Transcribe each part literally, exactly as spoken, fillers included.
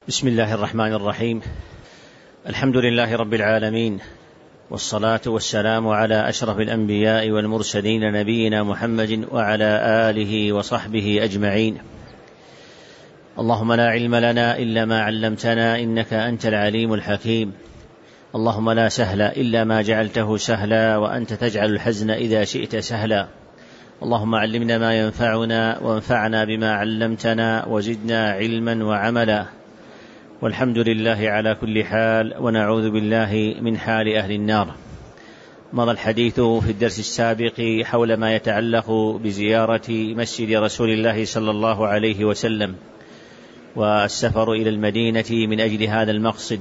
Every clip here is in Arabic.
بسم الله الرحمن الرحيم. الحمد لله رب العالمين، والصلاة والسلام على أشرف الأنبياء والمرسلين نبينا محمد وعلى آله وصحبه أجمعين. اللهم لا علم لنا إلا ما علمتنا إنك أنت العليم الحكيم. اللهم لا سهل إلا ما جعلته سهلا، وأنت تجعل الحزن إذا شئت سهلا. اللهم علمنا ما ينفعنا وانفعنا بما علمتنا وزدنا علما وعملا، والحمد لله على كل حال، ونعوذ بالله من حال أهل النار. مضى الحديث في الدرس السابق حول ما يتعلق بزيارة مسجد رسول الله صلى الله عليه وسلم والسفر إلى المدينة من أجل هذا المقصد،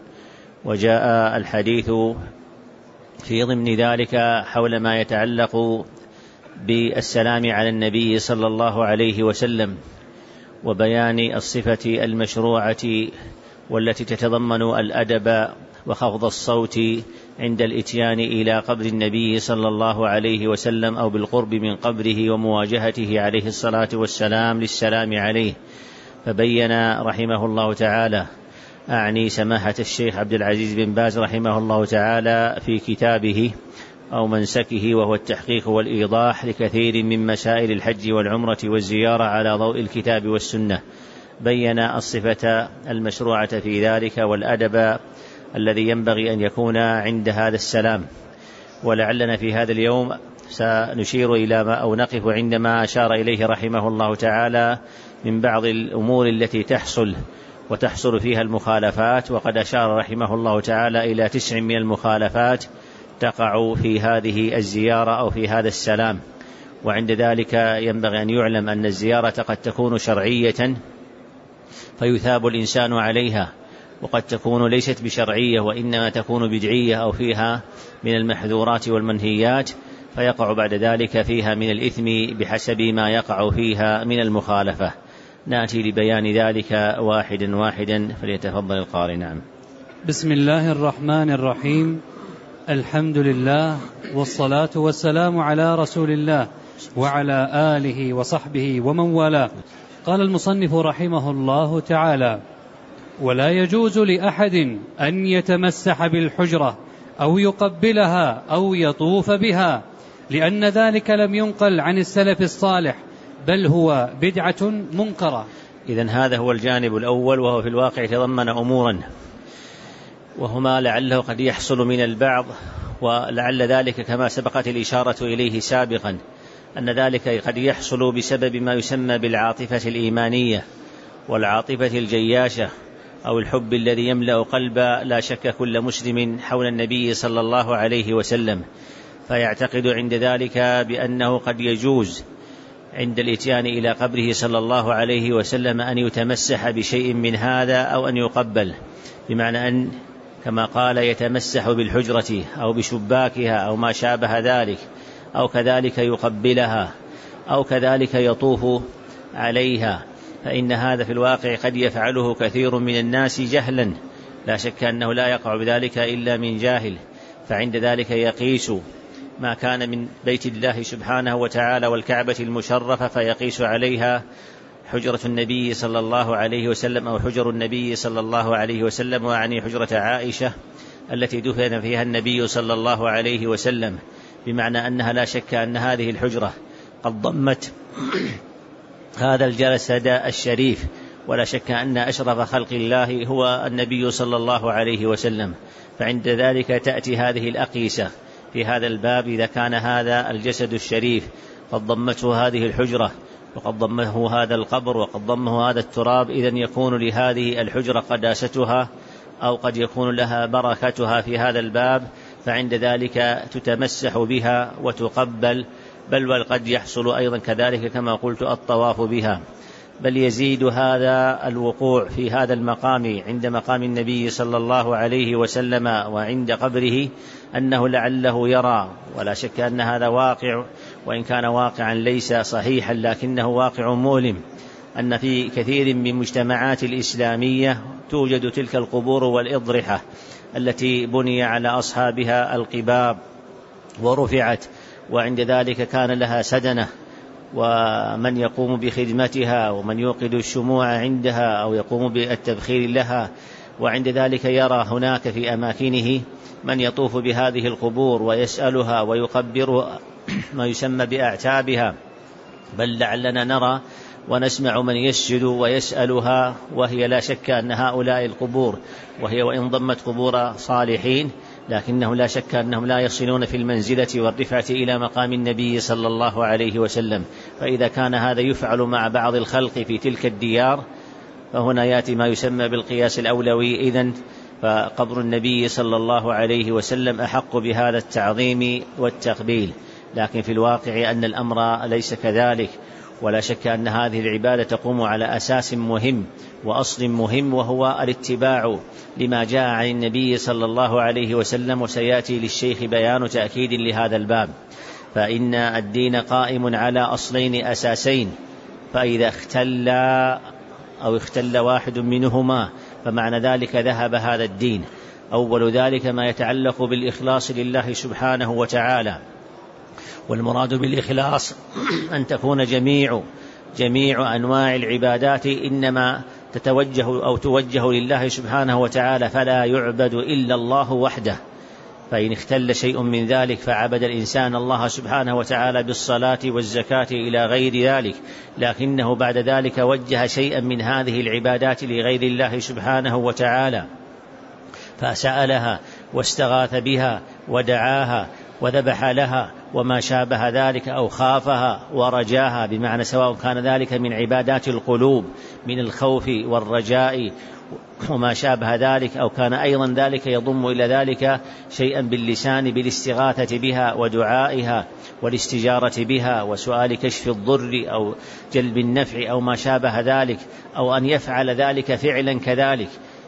وجاء الحديث في ضمن ذلك حول ما يتعلق بالسلام على النبي صلى الله عليه وسلم، وبيان الصفة المشروعة والتي تتضمن الأدب وخفض الصوت عند الإتيان إلى قبر النبي صلى الله عليه وسلم أو بالقرب من قبره ومواجهته عليه الصلاة والسلام للسلام عليه. فبين رحمه الله تعالى، أعني سماحة الشيخ عبد العزيز بن باز رحمه الله تعالى، في كتابه أو منسكه وهو التحقيق والإيضاح لكثير من مسائل الحج والعمرة والزيارة على ضوء الكتاب والسنة، بين الصفة المشروعة في ذلك والأدب الذي ينبغي أن يكون عند هذا السلام. ولعلنا في هذا اليوم سنشير إلى ما أو نقف عندما أشار إليه رحمه الله تعالى من بعض الأمور التي تحصل وتحصل فيها المخالفات، وقد أشار رحمه الله تعالى إلى تسع من المخالفات تقع في هذه الزيارة أو في هذا السلام. وعند ذلك ينبغي أن يعلم أن الزيارة قد تكون شرعية فيثاب الإنسان عليها، وقد تكون ليست بشرعية وإنما تكون بدعية أو فيها من المحذورات والمنهيات، فيقع بعد ذلك فيها من الإثم بحسب ما يقع فيها من المخالفة. نأتي لبيان ذلك واحدا واحدا، فليتفضل القارئ. نعم. بسم الله الرحمن الرحيم. الحمد لله، والصلاة والسلام على رسول الله وعلى آله وصحبه ومن والاه. قال المصنف رحمه الله تعالى: ولا يجوز لأحد أن يتمسح بالحجرة أو يقبلها أو يطوف بها، لأن ذلك لم ينقل عن السلف الصالح، بل هو بدعة منكرة. إذن هذا هو الجانب الأول، وهو في الواقع يتضمن أمورا، وهما لعله قد يحصل من البعض، ولعل ذلك كما سبقت الإشارة إليه سابقا أن ذلك قد يحصل بسبب ما يسمى بالعاطفة الإيمانية والعاطفة الجياشة، أو الحب الذي يملأ قلب لا شك كل مسلم حول النبي صلى الله عليه وسلم، فيعتقد عند ذلك بأنه قد يجوز عند الإتيان إلى قبره صلى الله عليه وسلم أن يتمسح بشيء من هذا أو أن يقبل، بمعنى أن كما قال يتمسح بالحجرة أو بشباكها أو ما شابه ذلك، أو كذلك يقبلها، أو كذلك يطوف عليها. فإن هذا في الواقع قد يفعله كثير من الناس جهلا، لا شك أنه لا يقع بذلك إلا من جاهل، فعند ذلك يقيس ما كان من بيت الله سبحانه وتعالى والكعبة المشرفة فيقيس عليها حجرة النبي صلى الله عليه وسلم أو حجر النبي صلى الله عليه وسلم، وعني حجرة عائشة التي دفن فيها النبي صلى الله عليه وسلم، بمعنى أنها لا شك أن هذه الحجرة قد ضمت هذا الجسد الشريف، ولا شك أن أشرف خلق الله هو النبي صلى الله عليه وسلم. فعند ذلك تأتي هذه الأقيسة في هذا الباب، إذا كان هذا الجسد الشريف قد ضمته هذه الحجرة وقد ضمه هذا القبر وقد ضمه هذا التراب، إذن يكون لهذه الحجرة قداستها أو قد يكون لها بركتها في هذا الباب، فعند ذلك تتمسح بها وتقبل، بل وقد يحصل أيضا كذلك كما قلت الطواف بها. بل يزيد هذا الوقوع في هذا المقام عند مقام النبي صلى الله عليه وسلم وعند قبره أنه لعله يرى، ولا شك أن هذا واقع، وإن كان واقعا ليس صحيحا لكنه واقع مؤلم، أن في كثير من مجتمعات الإسلامية توجد تلك القبور والإضرحة التي بني على أصحابها القباب ورفعت، وعند ذلك كان لها سدنة ومن يقوم بخدمتها ومن يوقد الشموع عندها أو يقوم بالتبخير لها، وعند ذلك يرى هناك في أماكنه من يطوف بهذه القبور ويسألها ويقبر ما يسمى بأعتابها، بل لعلنا نرى ونسمع من يسجد ويسألها، وهي لا شك أن هؤلاء القبور وهي وإن ضمت قبور صالحين لكنه لا شك أنهم لا يصلون في المنزلة والرفعة إلى مقام النبي صلى الله عليه وسلم. فإذا كان هذا يفعل مع بعض الخلق في تلك الديار فهنا يأتي ما يسمى بالقياس الأولوي، إذن فقبر النبي صلى الله عليه وسلم أحق بهذا التعظيم والتقبيل. لكن في الواقع أن الأمر ليس كذلك، ولا شك أن هذه العبادة تقوم على أساس مهم وأصل مهم، وهو الاتباع لما جاء عن النبي صلى الله عليه وسلم، وسيأتي للشيخ بيان تأكيد لهذا الباب. فإن الدين قائم على أصلين أساسين، فإذا اختل أو اختل واحد منهما فمعنى ذلك ذهب هذا الدين. أول ذلك ما يتعلق بالإخلاص لله سبحانه وتعالى، والمراد بالإخلاص أن تكون جميع جميع أنواع العبادات إنما تتوجه أو توجه لله سبحانه وتعالى، فلا يعبد إلا الله وحده. فإن اختل شيء من ذلك فعبد الإنسان الله سبحانه وتعالى بالصلاة والزكاة إلى غير ذلك، لكنه بعد ذلك وجه شيئا من هذه العبادات لغير الله سبحانه وتعالى، فسألها واستغاث بها ودعاها وذبح لها وما شابه ذلك، أو خافها ورجاها، بمعنى سواء كان ذلك من عبادات القلوب من الخوف والرجاء وما شابه ذلك، أو كان أيضا ذلك يضم إلى ذلك شيئا باللسان بالاستغاثة بها ودعائها والاستجارة بها وسؤال كشف الضر أو جلب النفع أو ما شابه ذلك، أو أن يفعل ذلك فعلا كذلك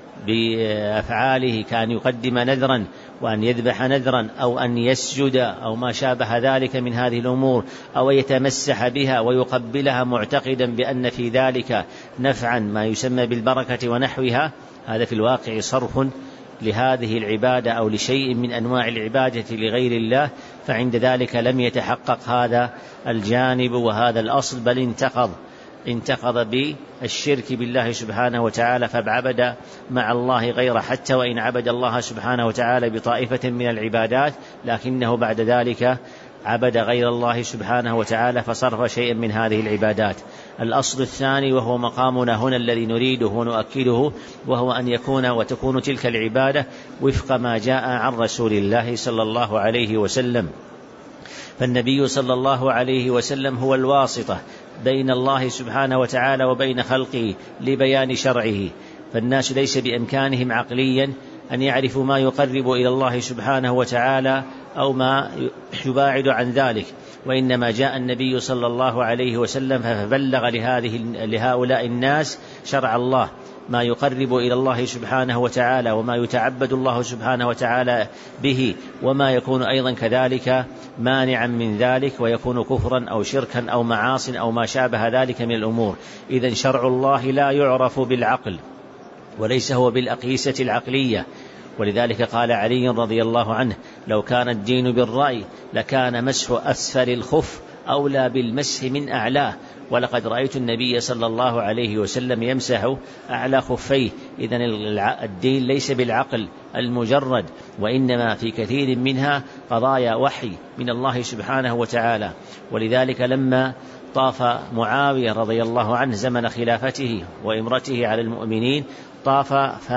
بأفعاله، كان يقدم نذرا وأن يذبح نذرا أو أن يسجد أو ما شابه ذلك من هذه الأمور، أو يتمسح بها ويقبلها معتقدا بأن في ذلك نفعا ما يسمى بالبركة ونحوها. هذا في الواقع صرف لهذه العبادة أو لشيء من أنواع العبادة لغير الله، فعند ذلك لم يتحقق هذا الجانب وهذا الأصل، بل انتقض انتقض بالشرك بالله سبحانه وتعالى، فعبد مع الله غيره، حتى وإن عبد الله سبحانه وتعالى بطائفة من العبادات لكنه بعد ذلك عبد غير الله سبحانه وتعالى فصرف شيئا من هذه العبادات. الأصل الثاني وهو مقامنا هنا الذي نريده ونؤكده، وهو أن يكون وتكون تلك العبادة وفق ما جاء عن رسول الله صلى الله عليه وسلم. فالنبي صلى الله عليه وسلم هو الواسطة بين الله سبحانه وتعالى وبين خلقه لبيان شرعه، فالناس ليس بإمكانهم عقليا أن يعرفوا ما يقرب إلى الله سبحانه وتعالى أو ما يباعد عن ذلك، وإنما جاء النبي صلى الله عليه وسلم فبلغ لهذه لهؤلاء الناس شرع الله، ما يقرب إلى الله سبحانه وتعالى وما يتعبد الله سبحانه وتعالى به، وما يكون أيضا كذلك مانعا من ذلك ويكون كفرا أو شركا أو معاص أو ما شابه ذلك من الأمور. إذن شرع الله لا يعرف بالعقل وليس هو بالأقيسة العقلية، ولذلك قال علي رضي الله عنه: لو كان الدين بالرأي لكان مسح أسفل الخف أولى بالمسح من أعلاه، ولقد رأيت النبي صلى الله عليه وسلم يمسح أعلى خفيه. إذن الدين ليس بالعقل المجرد، وإنما في كثير منها قضايا وحي من الله سبحانه وتعالى. ولذلك لما طاف معاوية رضي الله عنه زمن خلافته وإمرته على المؤمنين طاف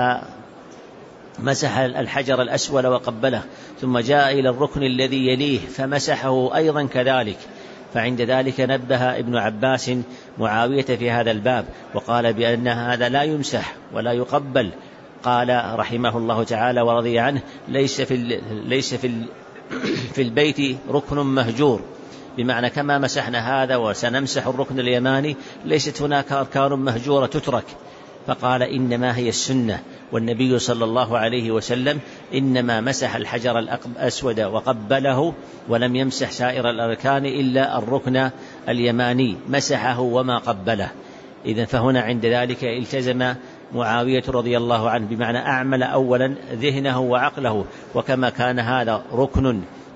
فمسح الحجر الأسود وقبله، ثم جاء إلى الركن الذي يليه فمسحه أيضا كذلك. فعند ذلك نبه ابن عباس معاوية في هذا الباب وقال بأن هذا لا يمسح ولا يقبل. قال رحمه الله تعالى ورضي عنه: ليس في ليس في في البيت ركن مهجور، بمعنى كما مسحنا هذا وسنمسح الركن اليماني ليست هناك أركان مهجورة تترك. فقال: إنما هي السنة، والنبي صلى الله عليه وسلم إنما مسح الحجر الأسود وقبله ولم يمسح سائر الأركان إلا الركن اليماني، مسحه وما قبله. إذن فهنا عند ذلك التزم معاوية رضي الله عنه، بمعنى أعمل أولا ذهنه وعقله، وكما كان هذا ركن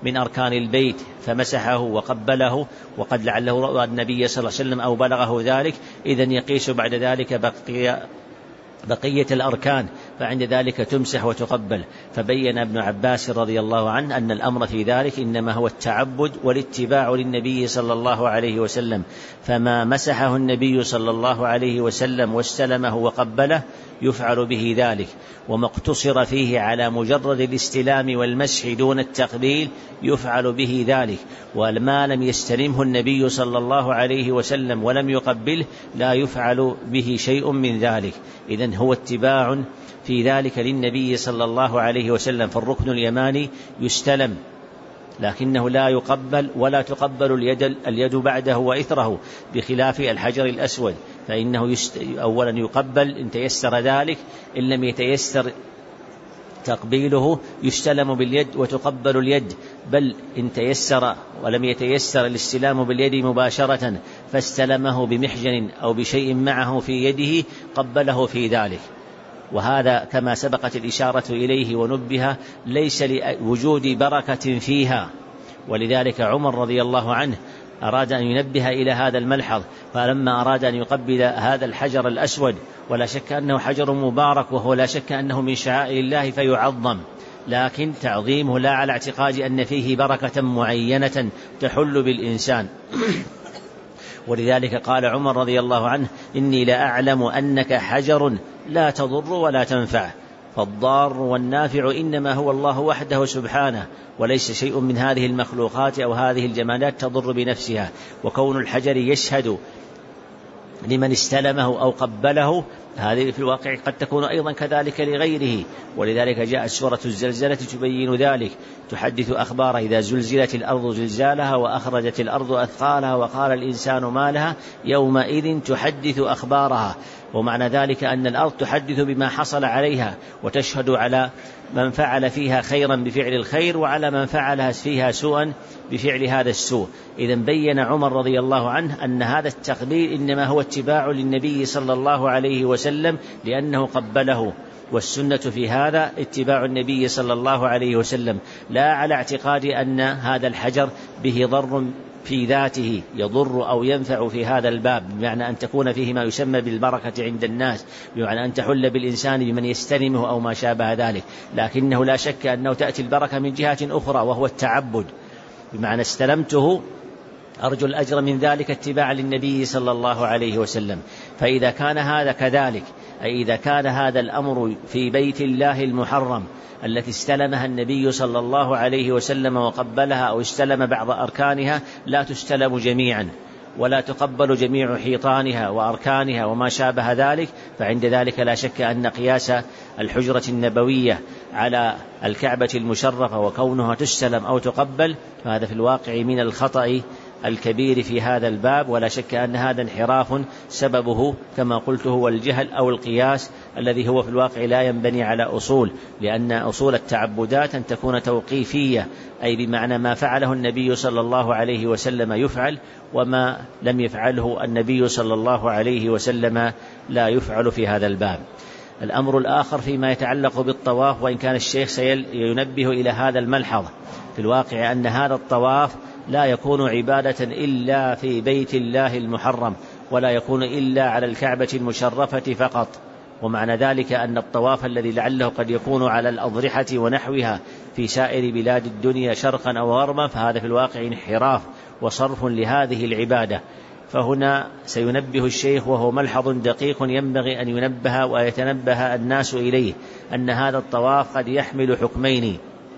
من أركان البيت فمسحه وقبله، وقد لعله رأى النبي صلى الله عليه وسلم أو بلغه ذلك، إذن يقيس بعد ذلك بقية بقية الأركان، فعند ذلك تمسح وتقبل. فبين ابن عباس رضي الله عنه أن الأمر في ذلك إنما هو التعبد والاتباع للنبي صلى الله عليه وسلم، فما مسحه النبي صلى الله عليه وسلم واستلمه وقبله يفعل به ذلك، وما اقتصر فيه على مجرد الاستلام والمسح دون التقبيل يفعل به ذلك، وما لم يستلمه النبي صلى الله عليه وسلم ولم يقبله لا يفعل به شيء من ذلك. إذن هو اتباع في ذلك للنبي صلى الله عليه وسلم. فالركن اليماني يستلم لكنه لا يقبل ولا تقبل اليد, اليد بعده وإثره، بخلاف الحجر الأسود فإنه يست... أولا يقبل إن تيسر ذلك، إن لم يتيسر تقبيله يستلم باليد وتقبل اليد، بل إن تيسر ولم يتيسر الاستلام باليد مباشرة فاستلمه بمحجن أو بشيء معه في يده قبله في ذلك. وهذا كما سبقت الإشارة إليه ونبه ليس لوجود بركة فيها، ولذلك عمر رضي الله عنه أراد أن ينبه إلى هذا الملحظ، فلما أراد أن يقبل هذا الحجر الأسود ولا شك أنه حجر مبارك وهو لا شك أنه من شعائر الله فيعظم، لكن تعظيمه لا على اعتقاد أن فيه بركة معينة تحل بالإنسان. ولذلك قال عمر رضي الله عنه: إني لأعلم أنك حجر لا تضر ولا تنفع، فالضار والنافع إنما هو الله وحده سبحانه، وليس شيء من هذه المخلوقات أو هذه الجمالات تضر بنفسها. وكون الحجر يشهد لمن استلمه أو قبله هذه في الواقع قد تكون أيضا كذلك لغيره، ولذلك جاءت سورة الزلزلة تبين ذلك، تحدث أخبار إذا زلزلت الأرض زلزالها وأخرجت الأرض أثقالها وقال الإنسان ما لها يومئذ تحدث أخبارها. ومعنى ذلك أن الأرض تحدث بما حصل عليها وتشهد على من فعل فيها خيرا بفعل الخير وعلى من فعل فيها سوءا بفعل هذا السوء. إذن بين عمر رضي الله عنه أن هذا التقبيل إنما هو اتباع للنبي صلى الله عليه وسلم لأنه قبله، والسنة في هذا اتباع النبي صلى الله عليه وسلم، لا على اعتقاد أن هذا الحجر به ضر في ذاته يضر أو ينفع في هذا الباب، بمعنى أن تكون فيه ما يسمى بالبركة عند الناس، بمعنى أن تحل بالإنسان بمن يستلمه أو ما شابه ذلك، لكنه لا شك أنه تأتي البركة من جهة أخرى وهو التعبد، بمعنى استلمته أرجو الأجر من ذلك اتباعا للنبي صلى الله عليه وسلم. فإذا كان هذا كذلك، أي إذا كان هذا الأمر في بيت الله المحرم التي استلمها النبي صلى الله عليه وسلم وقبلها أو استلم بعض أركانها، لا تستلم جميعا ولا تقبل جميع حيطانها وأركانها وما شابه ذلك، فعند ذلك لا شك أن قياس الحجرة النبوية على الكعبة المشرفة وكونها تستلم أو تقبل فهذا في الواقع من الخطأ الكبير في هذا الباب، ولا شك أن هذا انحراف سببه كما قلت هو الجهل أو القياس الذي هو في الواقع لا ينبني على أصول، لأن أصول التعبدات أن تكون توقيفية، أي بمعنى ما فعله النبي صلى الله عليه وسلم يفعل، وما لم يفعله النبي صلى الله عليه وسلم لا يفعل في هذا الباب. الأمر الآخر فيما يتعلق بالطواف، وإن كان الشيخ سينبه إلى هذا الملحظ، في الواقع أن هذا الطواف لا يكون عبادة إلا في بيت الله المحرم، ولا يكون إلا على الكعبة المشرفة فقط. ومعنى ذلك أن الطواف الذي لعله قد يكون على الأضرحة ونحوها في سائر بلاد الدنيا شرقا أو غربا فهذا في الواقع انحراف وصرف لهذه العبادة. فهنا سينبه الشيخ وهو ملحظ دقيق ينبغي أن ينبه ويتنبه الناس إليه، أن هذا الطواف قد يحمل حكمين: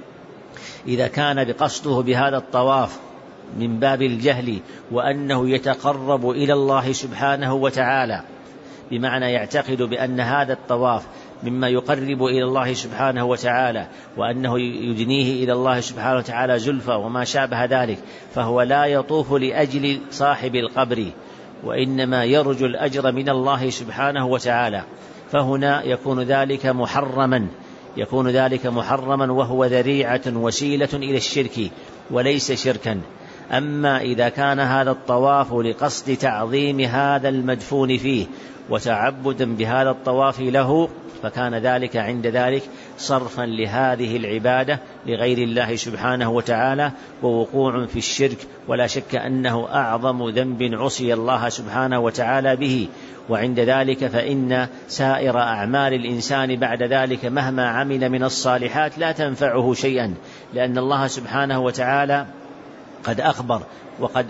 إذا كان بقصده بهذا الطواف من باب الجهل وأنه يتقرب إلى الله سبحانه وتعالى، بمعنى يعتقد بأن هذا الطواف مما يقرب إلى الله سبحانه وتعالى وأنه يدنيه إلى الله سبحانه وتعالى زلفى وما شابه ذلك، فهو لا يطوف لأجل صاحب القبر وإنما يرجو الأجر من الله سبحانه وتعالى، فهنا يكون ذلك محرما يكون ذلك محرما وهو ذريعة وسيلة إلى الشرك وليس شركا. أما إذا كان هذا الطواف لقصد تعظيم هذا المدفون فيه وتعبدا بهذا الطواف له، فكان ذلك عند ذلك صرفا لهذه العبادة لغير الله سبحانه وتعالى ووقوع في الشرك، ولا شك أنه أعظم ذنب عصي الله سبحانه وتعالى به. وعند ذلك فإن سائر أعمال الإنسان بعد ذلك مهما عمل من الصالحات لا تنفعه شيئا، لأن الله سبحانه وتعالى قد أخبر وقد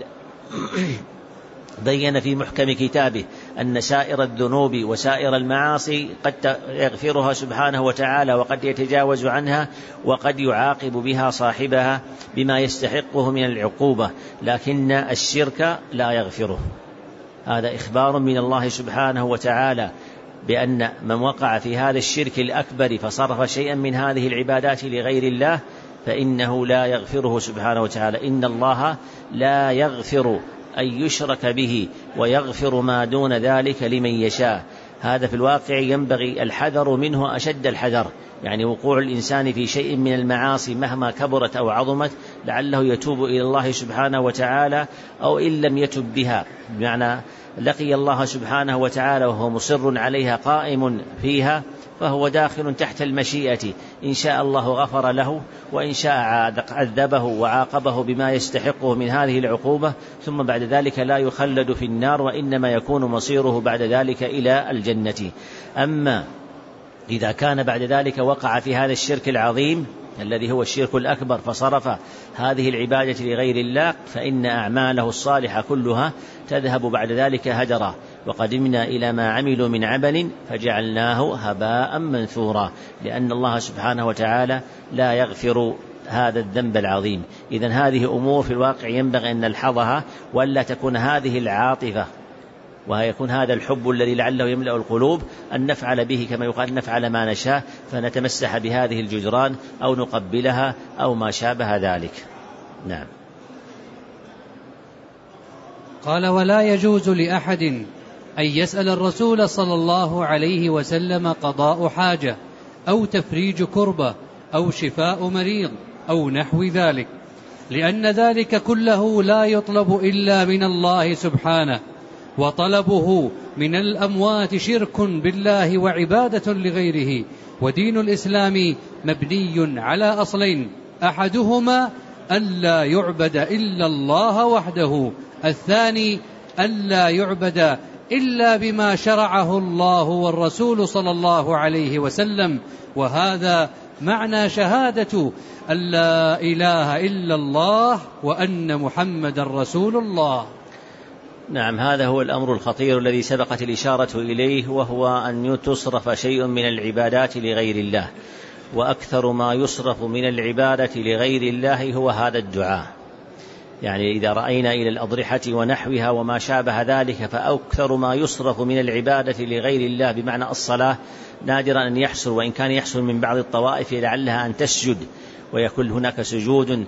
بين في محكم كتابه أن سائر الذنوب وسائر المعاصي قد يغفرها سبحانه وتعالى وقد يتجاوز عنها وقد يعاقب بها صاحبها بما يستحقه من العقوبة، لكن الشرك لا يغفره. هذا إخبار من الله سبحانه وتعالى بأن من وقع في هذا الشرك الأكبر فصرف شيئا من هذه العبادات لغير الله فإنه لا يغفره سبحانه وتعالى. إن الله لا يغفر أن يشرك به ويغفر ما دون ذلك لمن يشاء. هذا في الواقع ينبغي الحذر منه أشد الحذر، يعني وقوع الإنسان في شيء من المعاصي مهما كبرت أو عظمت لعله يتوب إلى الله سبحانه وتعالى، أو إن لم يتب بها بمعنى لقي الله سبحانه وتعالى وهو مصر عليها قائم فيها، فهو داخل تحت المشيئة، إن شاء الله غفر له وإن شاء عذبه وعاقبه بما يستحقه من هذه العقوبة، ثم بعد ذلك لا يخلد في النار وإنما يكون مصيره بعد ذلك إلى الجنة. أما إذا كان بعد ذلك وقع في هذا الشرك العظيم الذي هو الشرك الأكبر فصرف هذه العبادة لغير الله فإن أعماله الصالحة كلها تذهب بعد ذلك هدرا، وقدمنا إلى ما عملوا من عمل فجعلناه هباء منثورا، لأن الله سبحانه وتعالى لا يغفر هذا الذنب العظيم. إذن هذه أمور في الواقع ينبغي أن نلحظها، ولا تكون هذه العاطفة ويكون هذا الحب الذي لعله يملأ القلوب أن نفعل به كما يقال نفعل ما نشاء، فنتمسح بهذه الجدران أو نقبلها أو ما شابه ذلك. نعم. قال: ولا يجوز لأحد أن يسأل الرسول صلى الله عليه وسلم قضاء حاجة أو تفريج كربة أو شفاء مريض أو نحو ذلك، لأن ذلك كله لا يطلب إلا من الله سبحانه، وطلبه من الأموات شرك بالله وعبادة لغيره. ودين الإسلام مبني على أصلين: أحدهما ألا يعبد إلا الله وحده، الثاني ألا يعبد إلا بما شرعه الله والرسول صلى الله عليه وسلم. وهذا معنى شهادة أن لا إله إلا الله وأن محمد رسول الله. نعم، هذا هو الأمر الخطير الذي سبقت الإشارة إليه، وهو أن تصرف شيء من العبادات لغير الله، وأكثر ما يصرف من العبادة لغير الله هو هذا الدعاء. يعني إذا رأينا إلى الأضرحة ونحوها وما شابه ذلك فأكثر ما يصرف من العبادة لغير الله بمعنى الصلاة نادرا أن يحصل، وإن كان يحصل من بعض الطوائف لعلها أن تسجد ويكون هناك سجود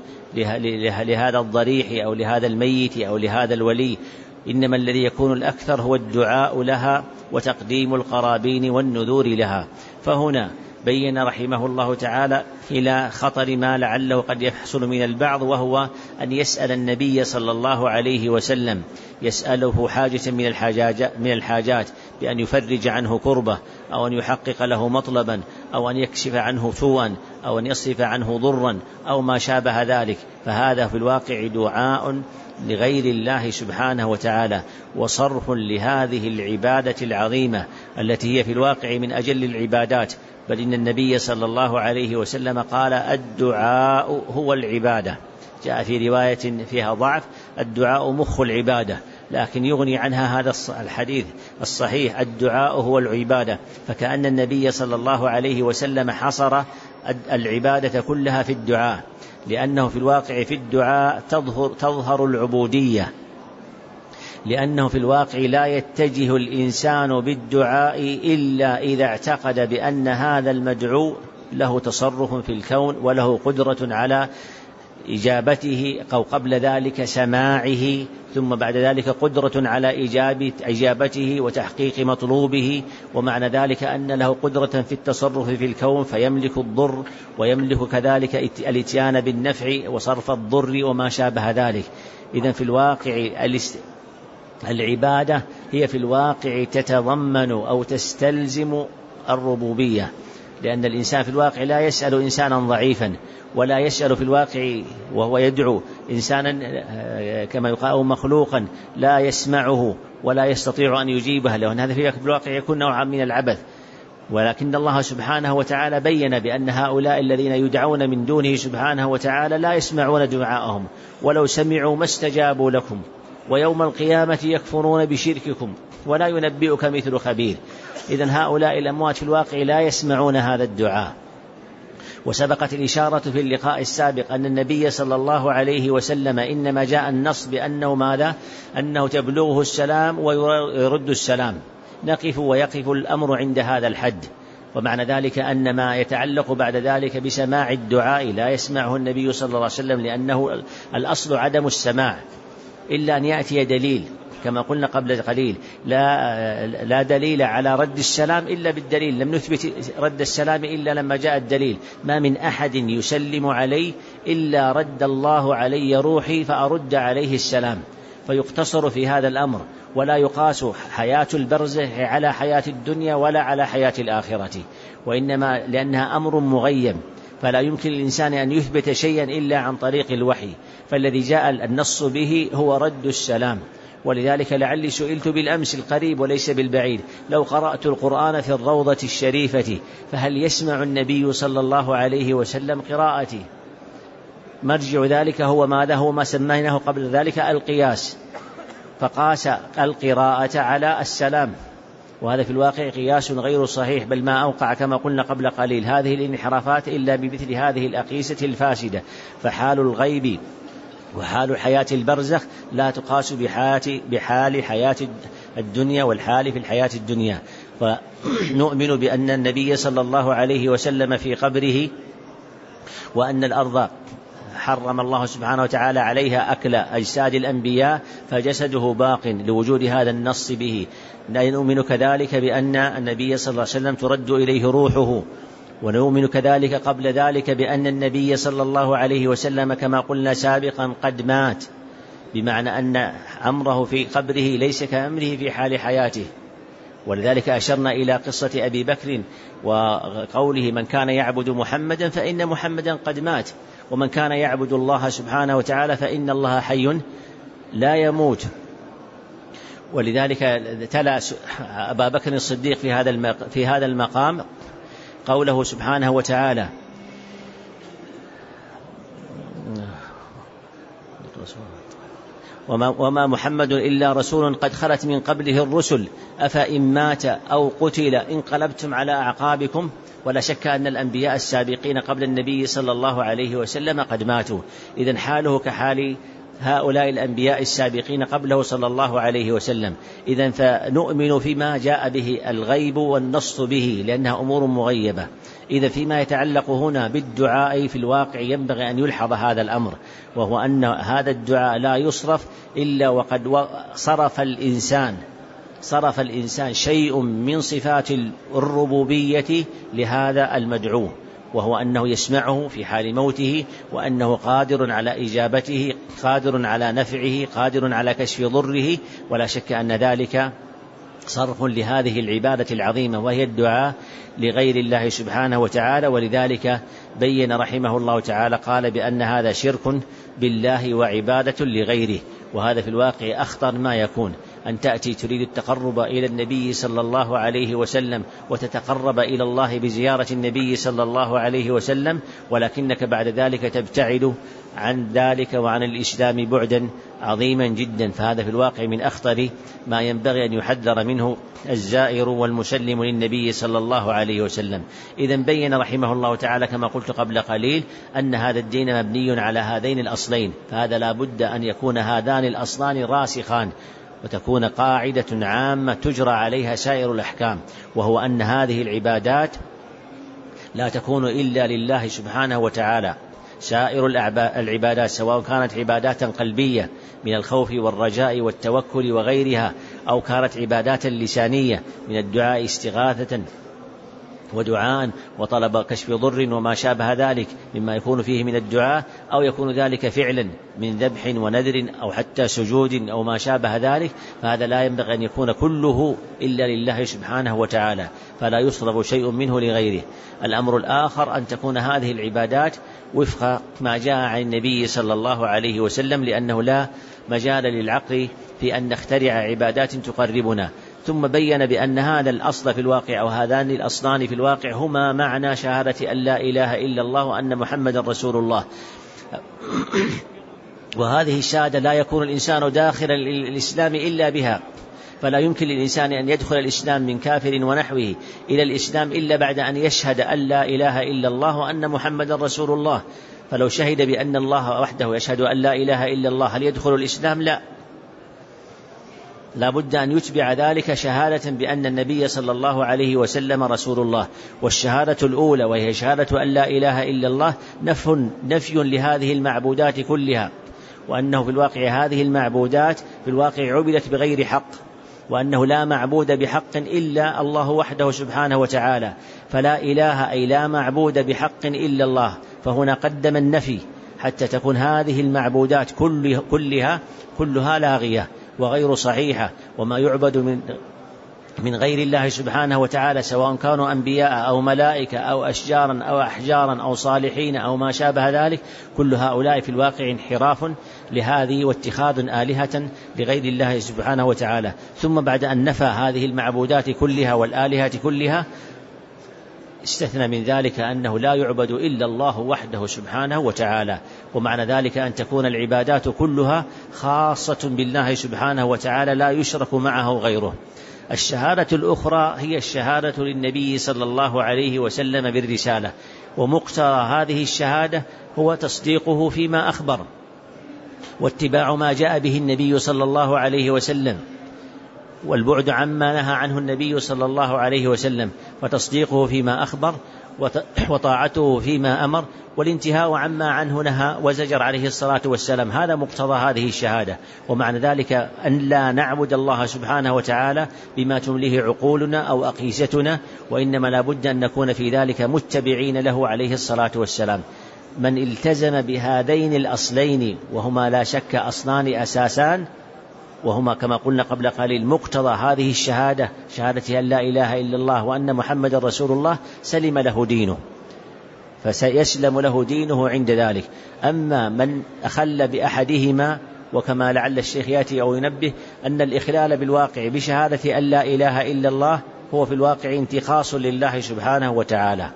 لهذا الضريح أو لهذا الميت أو لهذا الولي، إنما الذي يكون الأكثر هو الدعاء لها وتقديم القرابين والنذور لها. فهنا بين رحمه الله تعالى إلى خطر ما لعله قد يحصل من البعض، وهو أن يسأل النبي صلى الله عليه وسلم، يسأله حاجة من الحاجات, من الحاجات بأن يفرج عنه كربة أو أن يحقق له مطلبا أو أن يكشف عنه سوءا أو أن يصرف عنه ضرا أو ما شابه ذلك، فهذا في الواقع دعاء لغير الله سبحانه وتعالى وصرف لهذه العبادة العظيمة التي هي في الواقع من أجل العبادات. بل إن النبي صلى الله عليه وسلم قال: الدعاء هو العبادة. جاء في رواية فيها ضعف: الدعاء مخ العبادة، لكن يغني عنها هذا الحديث الصحيح: الدعاء هو العبادة. فكأن النبي صلى الله عليه وسلم حصر العبادة كلها في الدعاء، لأنه في الواقع في الدعاء تظهر, تظهر العبودية، لأنه في الواقع لا يتجه الإنسان بالدعاء إلا إذا اعتقد بأن هذا المدعو له تصرف في الكون وله قدرة على إجابته أو قبل ذلك سماعه، ثم بعد ذلك قدرة على إجابته وتحقيق مطلوبه، ومعنى ذلك أن له قدرة في التصرف في الكون فيملك الضر ويملك كذلك الاتيان بالنفع وصرف الضر وما شابه ذلك. إذن في الواقع العبادة هي في الواقع تتضمن أو تستلزم الربوبية، لأن الإنسان في الواقع لا يسأل إنسانا ضعيفا، ولا يسأل في الواقع وهو يدعو إنسانا كما يقال مخلوقا لا يسمعه ولا يستطيع أن يجيبه، لأن هذا في الواقع يكون نوعا من العبث. ولكن الله سبحانه وتعالى بين بأن هؤلاء الذين يدعون من دونه سبحانه وتعالى لا يسمعون دعاءهم، ولو سمعوا ما استجابوا لكم، ويوم القيامة يكفرون بشرككم ولا ينبئك مثل خبير. إذن هؤلاء الأموات في الواقع لا يسمعون هذا الدعاء. وسبقت الإشارة في اللقاء السابق أن النبي صلى الله عليه وسلم إنما جاء النص بأنه ماذا؟ أنه تبلغه السلام ويرد السلام، نقف ويقف الأمر عند هذا الحد. ومعنى ذلك أن ما يتعلق بعد ذلك بسماع الدعاء لا يسمعه النبي صلى الله عليه وسلم، لأنه الأصل عدم السماع إلا أن يأتي دليل، كما قلنا قبل قليل لا, لا دليل على رد السلام إلا بالدليل، لم نثبت رد السلام إلا لما جاء الدليل. ما من أحد يسلم علي إلا رد الله علي روحي فأرد عليه السلام، فيقتصر في هذا الأمر، ولا يقاس حياة البرزخ على حياة الدنيا ولا على حياة الآخرة، وإنما لأنها أمر مغيب، فلا يمكن للإنسان أن يثبت شيئا إلا عن طريق الوحي، فالذي جاء النص به هو رد السلام. ولذلك لعلي سئلت بالأمس القريب وليس بالبعيد، لو قرأت القرآن في الروضة الشريفة فهل يسمع النبي صلى الله عليه وسلم قراءتي؟ مرجع ذلك هو ماذا؟ هو ما سميناه قبل ذلك القياس، فقاس القراءة على السلام، وهذا في الواقع قياس غير صحيح، بل ما أوقع كما قلنا قبل قليل هذه الانحرافات إلا بمثل هذه الأقيسة الفاسدة. فحال الغيب وحال حياة البرزخ لا تقاس بحال حياة الدنيا والحال في الحياة الدنيا. فنؤمن بأن النبي صلى الله عليه وسلم في قبره، وأن الأرض حرم الله سبحانه وتعالى عليها أكل أجساد الأنبياء فجسده باق لوجود هذا النص به. نؤمن كذلك بأن النبي صلى الله عليه وسلم ترد إليه روحه، ونؤمن كذلك قبل ذلك بأن النبي صلى الله عليه وسلم كما قلنا سابقا قد مات، بمعنى أن أمره في قبره ليس كأمره في حال حياته. ولذلك أشرنا إلى قصة أبي بكر وقوله من كان يعبد محمدا فإن محمدا قد مات، ومن كان يعبد الله سبحانه وتعالى فإن الله حي لا يموت. ولذلك تلا أبا بكر الصديق في هذا في هذا المقام قوله سبحانه وتعالى وما, وما محمد إلا رسول قد خلت من قبله الرسل أفإن مات أو قتل انقلبتم على أعقابكم. ولا شك أن الأنبياء السابقين قبل النبي صلى الله عليه وسلم قد ماتوا، إذن حاله كحال هؤلاء الأنبياء السابقين قبله صلى الله عليه وسلم. إذن فنؤمن فيما جاء به الغيب والنص به لأنها أمور مغيبة. إذا فيما يتعلق هنا بالدعاء في الواقع ينبغي أن يلحظ هذا الأمر، وهو أن هذا الدعاء لا يصرف إلا وقد صرف الإنسان صرف الإنسان شيء من صفات الربوبية لهذا المدعو، وهو أنه يسمعه في حال موته، وأنه قادر على إجابته، قادر على نفعه، قادر على كشف ضره. ولا شك أن ذلك صرف لهذه العبادة العظيمة وهي الدعاء لغير الله سبحانه وتعالى. ولذلك بين رحمه الله تعالى قال بأن هذا شرك بالله وعبادة لغيره. وهذا في الواقع أخطر ما يكون، أن تأتي تريد التقرب إلى النبي صلى الله عليه وسلم وتتقرب إلى الله بزيارة النبي صلى الله عليه وسلم، ولكنك بعد ذلك تبتعد عن ذلك وعن الإسلام بعدا عظيما جدا. فهذا في الواقع من أخطر ما ينبغي أن يحذر منه الزائر والمسلم للنبي صلى الله عليه وسلم. إذن بين رحمه الله تعالى كما قلت قبل قليل أن هذا الدين مبني على هذين الأصلين، فهذا لا بد أن يكون هذان الأصلان راسخان وتكون قاعدة عامة تجرى عليها سائر الأحكام، وهو أن هذه العبادات لا تكون إلا لله سبحانه وتعالى، سائر العبادات سواء كانت عبادات قلبية من الخوف والرجاء والتوكل وغيرها، أو كانت عبادات لسانية من الدعاء استغاثة ودعاء وطلب كشف ضر وما شابه ذلك مما يكون فيه من الدعاء، أو يكون ذلك فعلا من ذبح ونذر أو حتى سجود أو ما شابه ذلك، فهذا لا ينبغي أن يكون كله إلا لله سبحانه وتعالى، فلا يصرف شيء منه لغيره. الأمر الآخر أن تكون هذه العبادات وفق ما جاء عن النبي صلى الله عليه وسلم، لأنه لا مجال للعقل في أن نخترع عبادات تقربنا. ثم بين بأن هذا الأصل في الواقع أو هذان الأصلان في الواقع هما معنى شهادة أن لا إله إلا الله وأن محمد رسول الله. وهذه الشهادة لا يكون الإنسان داخل الإسلام إلا بها، فلا يمكن للإنسان أن يدخل الإسلام من كافر ونحوه إلى الإسلام إلا بعد أن يشهد أن لا إله إلا الله وأن محمد رسول الله. فلو شهد بأن الله وحده يشهد أن لا إله إلا الله هل يدخل الإسلام؟ لا، لا بد أن يتبع ذلك شهادة بأن النبي صلى الله عليه وسلم رسول الله. والشهادة الأولى وهي شهادة أن لا إله إلا الله نفي, نفي لهذه المعبودات كلها، وأنه في الواقع هذه المعبودات في الواقع عبدت بغير حق، وأنه لا معبود بحق إلا الله وحده سبحانه وتعالى. فلا إله أي لا معبود بحق إلا الله، فهنا قدم النفي حتى تكون هذه المعبودات كلها كلها لاغية وغير صحيحة، وما يعبد من من غير الله سبحانه وتعالى سواء كانوا أنبياء أو ملائكة أو أشجارا أو أحجارا أو صالحين أو ما شابه ذلك، كل هؤلاء في الواقع انحراف لهذه واتخاذ آلهة لغير الله سبحانه وتعالى. ثم بعد أن نفى هذه المعبودات كلها والآلهة كلها استثنى من ذلك أنه لا يعبد إلا الله وحده سبحانه وتعالى، ومعنى ذلك أن تكون العبادات كلها خاصة بالله سبحانه وتعالى لا يشرك معه غيره. الشهادة الأخرى هي الشهادة للنبي صلى الله عليه وسلم بالرسالة، ومقتضى هذه الشهادة هو تصديقه فيما أخبر واتباع ما جاء به النبي صلى الله عليه وسلم، والبعد عما نهى عنه النبي صلى الله عليه وسلم، وتصديقه فيما أخبر وطاعته فيما أمر، والانتهاء عما عنه نهى وزجر عليه الصلاة والسلام. هذا مقتضى هذه الشهادة. ومعنى ذلك أن لا نعبد الله سبحانه وتعالى بما تمليه عقولنا أو أقيستنا، وإنما لا بد أن نكون في ذلك متبعين له عليه الصلاة والسلام. من التزم بهذين الأصلين وهما لا شك أصلان أساسان، وهما كما قلنا قبل قليل مقتضى هذه الشهادة، شهادة أن لا إله إلا الله وأن محمد رسول الله، سلم له دينه، فسيسلم له دينه عند ذلك. أما من أخل بأحدهما، وكما لعل الشيخ يأتي أو ينبه أن الإخلال بالواقع بشهادة أن لا إله إلا الله هو في الواقع انتقاص لله سبحانه وتعالى،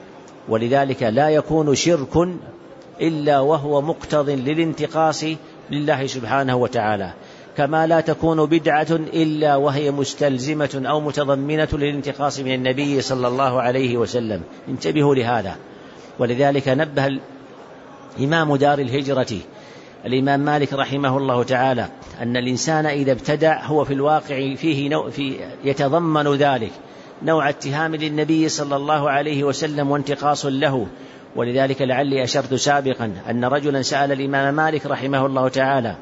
ولذلك لا يكون شرك إلا وهو مقتض للانتقاص لله سبحانه وتعالى، كما لا تكون بدعة إلا وهي مستلزمة أو متضمنة للانتقاص من النبي صلى الله عليه وسلم. انتبهوا لهذا. ولذلك نبه الإمام دار الهجرة الإمام مالك رحمه الله تعالى أن الإنسان إذا ابتدع هو في الواقع فيه نوع في يتضمن ذلك نوع اتهام للنبي صلى الله عليه وسلم وانتقاص له. ولذلك لعلي أشرت سابقا أن رجلا سأل الإمام مالك رحمه الله تعالى: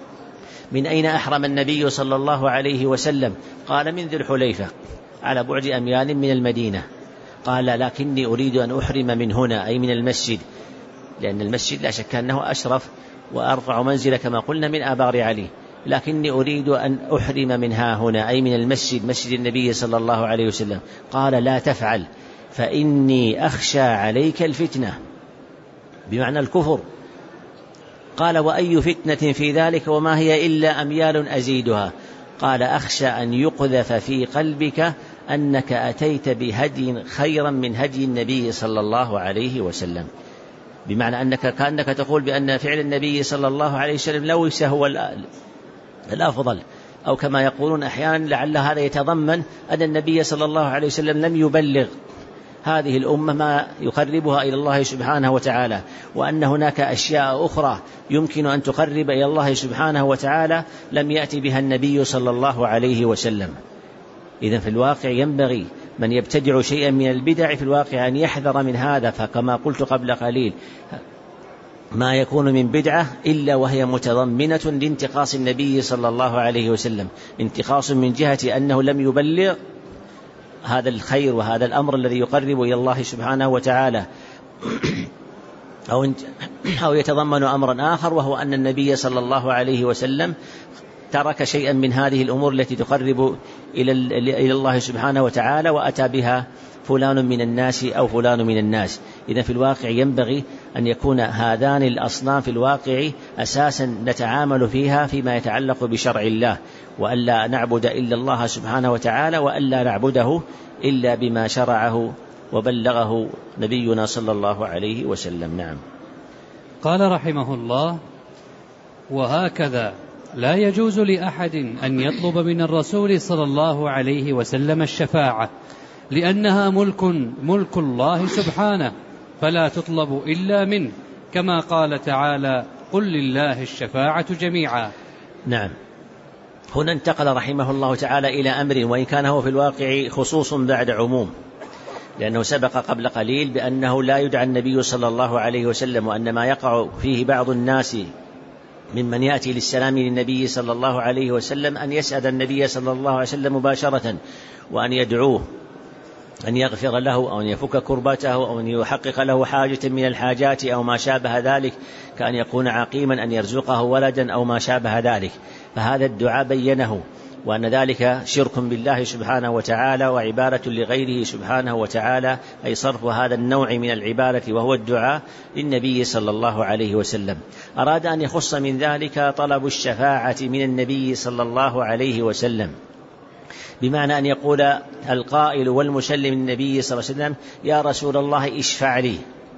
من أين أحرم النبي صلى الله عليه وسلم؟ قال: من ذي الحليفة على بعد أميال من المدينة. قال: لكني أريد أن أحرم من هنا، أي من المسجد، لأن المسجد لا شك أنه أشرف وأرفع منزل كما قلنا من آبار علي، لكني أريد أن أحرم منها هنا، أي من المسجد، مسجد النبي صلى الله عليه وسلم. قال: لا تفعل، فإني أخشى عليك الفتنة، بمعنى الكفر. قال: وأي فتنة في ذلك وما هي إلا أميال أزيدها؟ قال: أخشى أن يقذف في قلبك أنك أتيت بهدي خيرا من هدي النبي صلى الله عليه وسلم، بمعنى أنك كأنك تقول بأن فعل النبي صلى الله عليه وسلم ليس هو الأفضل، أو كما يقولون أحيانا لعل هذا يتضمن أن النبي صلى الله عليه وسلم لم يبلغ هذه الأمة ما يقربها إلى الله سبحانه وتعالى، وأن هناك أشياء أخرى يمكن أن تقرب إلى الله سبحانه وتعالى لم يأتي بها النبي صلى الله عليه وسلم. إذن في الواقع ينبغي من يبتدع شيئا من البدع في الواقع أن يحذر من هذا. فكما قلت قبل قليل ما يكون من بدعة إلا وهي متضمنة لانتقاص النبي صلى الله عليه وسلم، انتقاص من جهة أنه لم يبلغ هذا الخير وهذا الأمر الذي يقرب إلى الله سبحانه وتعالى، أو أو يتضمن أمرا آخر، وهو أن النبي صلى الله عليه وسلم ترك شيئا من هذه الأمور التي تقرب إلى الله سبحانه وتعالى وأتى بها فلان من الناس أو فلان من الناس. إذا في الواقع ينبغي أن يكون هذان الأصنام في الواقع أساسا نتعامل فيها فيما يتعلق بشرع الله، وألا نعبد إلا الله سبحانه وتعالى، وألا نعبده إلا بما شرعه وبلغه نبينا صلى الله عليه وسلم. نعم. قال رحمه الله: وهكذا لا يجوز لأحد أن يطلب من الرسول صلى الله عليه وسلم الشفاعة، لأنها ملك ملك الله سبحانه، فلا تطلب إلا منه، كما قال تعالى: قل لله الشفاعة جميعا. نعم. هنا انتقل رحمه الله تعالى إلى أمر، وإن كان هو في الواقع خصوص بعد عموم، لأنه سبق قبل قليل بأنه لا يدعى النبي صلى الله عليه وسلم، وأن ما يقع فيه بعض الناس ممن يأتي للسلام للنبي صلى الله عليه وسلم أن يسأل النبي صلى الله عليه وسلم مباشرة، وأن يدعوه أن يغفر له، أو أن يفك كربته، أو أن يحقق له حاجة من الحاجات أو ما شابه ذلك، كأن يكون عقيما، أن يرزقه ولدا أو ما شابه ذلك. فهذا الدعاء بينه، وأن ذلك شرك بالله سبحانه وتعالى وعبادة لغيره سبحانه وتعالى، أي صرف هذا النوع من العبادة وهو الدعاء للنبي صلى الله عليه وسلم. أراد أن يخص من ذلك طلب الشفاعة من النبي صلى الله عليه وسلم، بمعنى أن يقول القائل والمسلم النبي صلى الله عليه وسلم: يا رسول الله اشفع لي.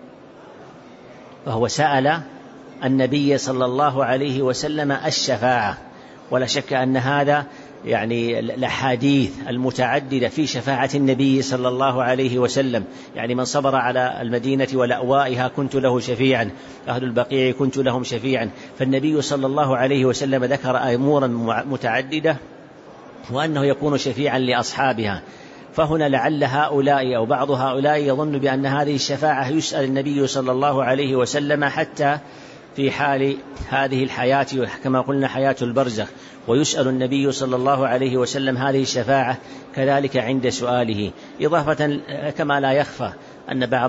فهو سأل النبي صلى الله عليه وسلم الشفاعة، ولا شك أن هذا يعني الأحاديث المتعددة في شفاعة النبي صلى الله عليه وسلم، يعني من صبر على المدينة ولأوائها كنت له شفيعا، أهل البقيع كنت لهم شفيعا. فالنبي صلى الله عليه وسلم ذكر أمورا متعددة، وأنه يكون شفيعا لأصحابها. فهنا لعل هؤلاء أو بعض هؤلاء يظن بأن هذه الشفاعة يسأل النبي صلى الله عليه وسلم حتى في حال هذه الحياة، كما قلنا حياة البرزخ، ويسأل النبي صلى الله عليه وسلم هذه الشفاعة كذلك عند سؤاله. إضافة كما لا يخفى أن بعض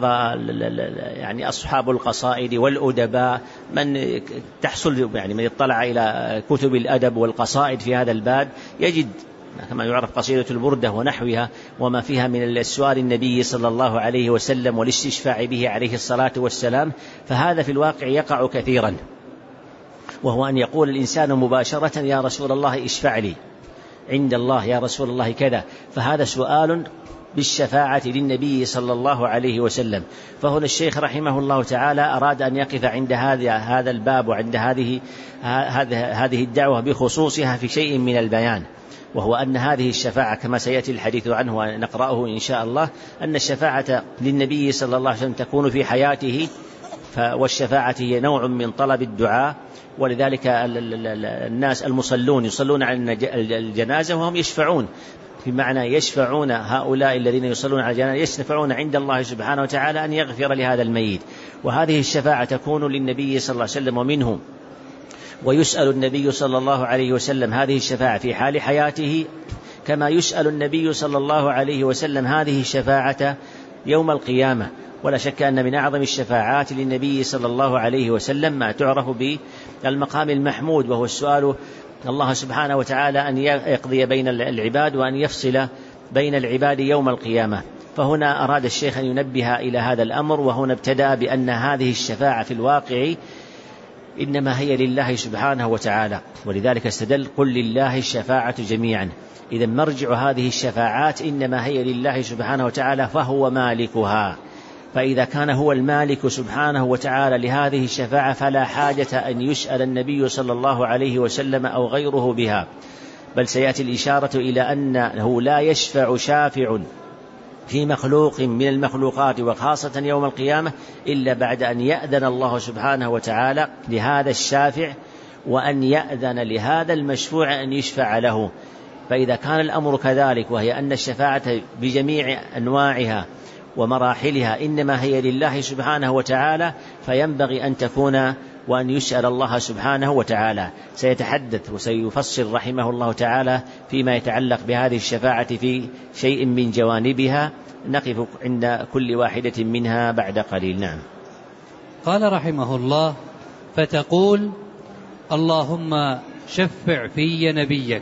يعني أصحاب القصائد والأدباء من تحصل يعني من يطلع إلى كتب الأدب والقصائد في هذا الباب يجد كما يعرف قصيدة البردة ونحوها وما فيها من السؤال النبي صلى الله عليه وسلم والاستشفاع به عليه الصلاة والسلام. فهذا في الواقع يقع كثيرا، وهو أن يقول الإنسان مباشرة: يا رسول الله اشفع لي عند الله، يا رسول الله كذا. فهذا سؤال بالشفاعة للنبي صلى الله عليه وسلم. فهنا الشيخ رحمه الله تعالى أراد أن يقف عند هذا هذا الباب وعند هذه هذه الدعوة بخصوصها في شيء من البيان، وهو أن هذه الشفاعة كما سيأتي الحديث عنه ونقرأه إن شاء الله، أن الشفاعة للنبي صلى الله عليه وسلم تكون في حياته، والشفاعة هي نوع من طلب الدعاء. ولذلك الناس المصلون يصلون على الجنازة وهم يشفعون، بمعنى يشفعون هؤلاء الذين يصلون على الجنازة يشفعون عند الله سبحانه وتعالى أن يغفر لهذا الميت. وهذه الشفاعة تكون للنبي صلى الله عليه وسلم ومنهم، ويسأل النبي صلى الله عليه وسلم هذه الشفاعة في حال حياته، كما يسأل النبي صلى الله عليه وسلم هذه الشفاعة يوم القيامة. ولا شك أن من أعظم الشفاعات للنبي صلى الله عليه وسلم ما تعرف بالمقام المحمود، وهو السؤال الله سبحانه وتعالى أن يقضي بين العباد وأن يفصل بين العباد يوم القيامة. فهنا أراد الشيخ أن ينبه إلى هذا الأمر، وهنا ابتدأ بأن هذه الشفاعة في الواقع إنما هي لله سبحانه وتعالى، ولذلك استدل: قل لله الشفاعة جميعا. إذا مرجع هذه الشفاعات إنما هي لله سبحانه وتعالى، فهو مالكها. فإذا كان هو المالك سبحانه وتعالى لهذه الشفاعة فلا حاجة أن يسأل النبي صلى الله عليه وسلم أو غيره بها، بل سيأتي الإشارة إلى أنه لا يشفع شافع في مخلوق من المخلوقات وخاصة يوم القيامة إلا بعد أن يأذن الله سبحانه وتعالى لهذا الشافع، وأن يأذن لهذا المشفوع أن يشفع له. فإذا كان الأمر كذلك، وهي أن الشفاعة بجميع أنواعها ومراحلها إنما هي لله سبحانه وتعالى، فينبغي أن تكون وأن يسأل الله سبحانه وتعالى. سيتحدث وسيفصل رحمه الله تعالى فيما يتعلق بهذه الشفاعة في شيء من جوانبها، نقف عند كل واحدة منها بعد قليل. نعم. قال رحمه الله: فتقول: اللهم شفع في نبيك،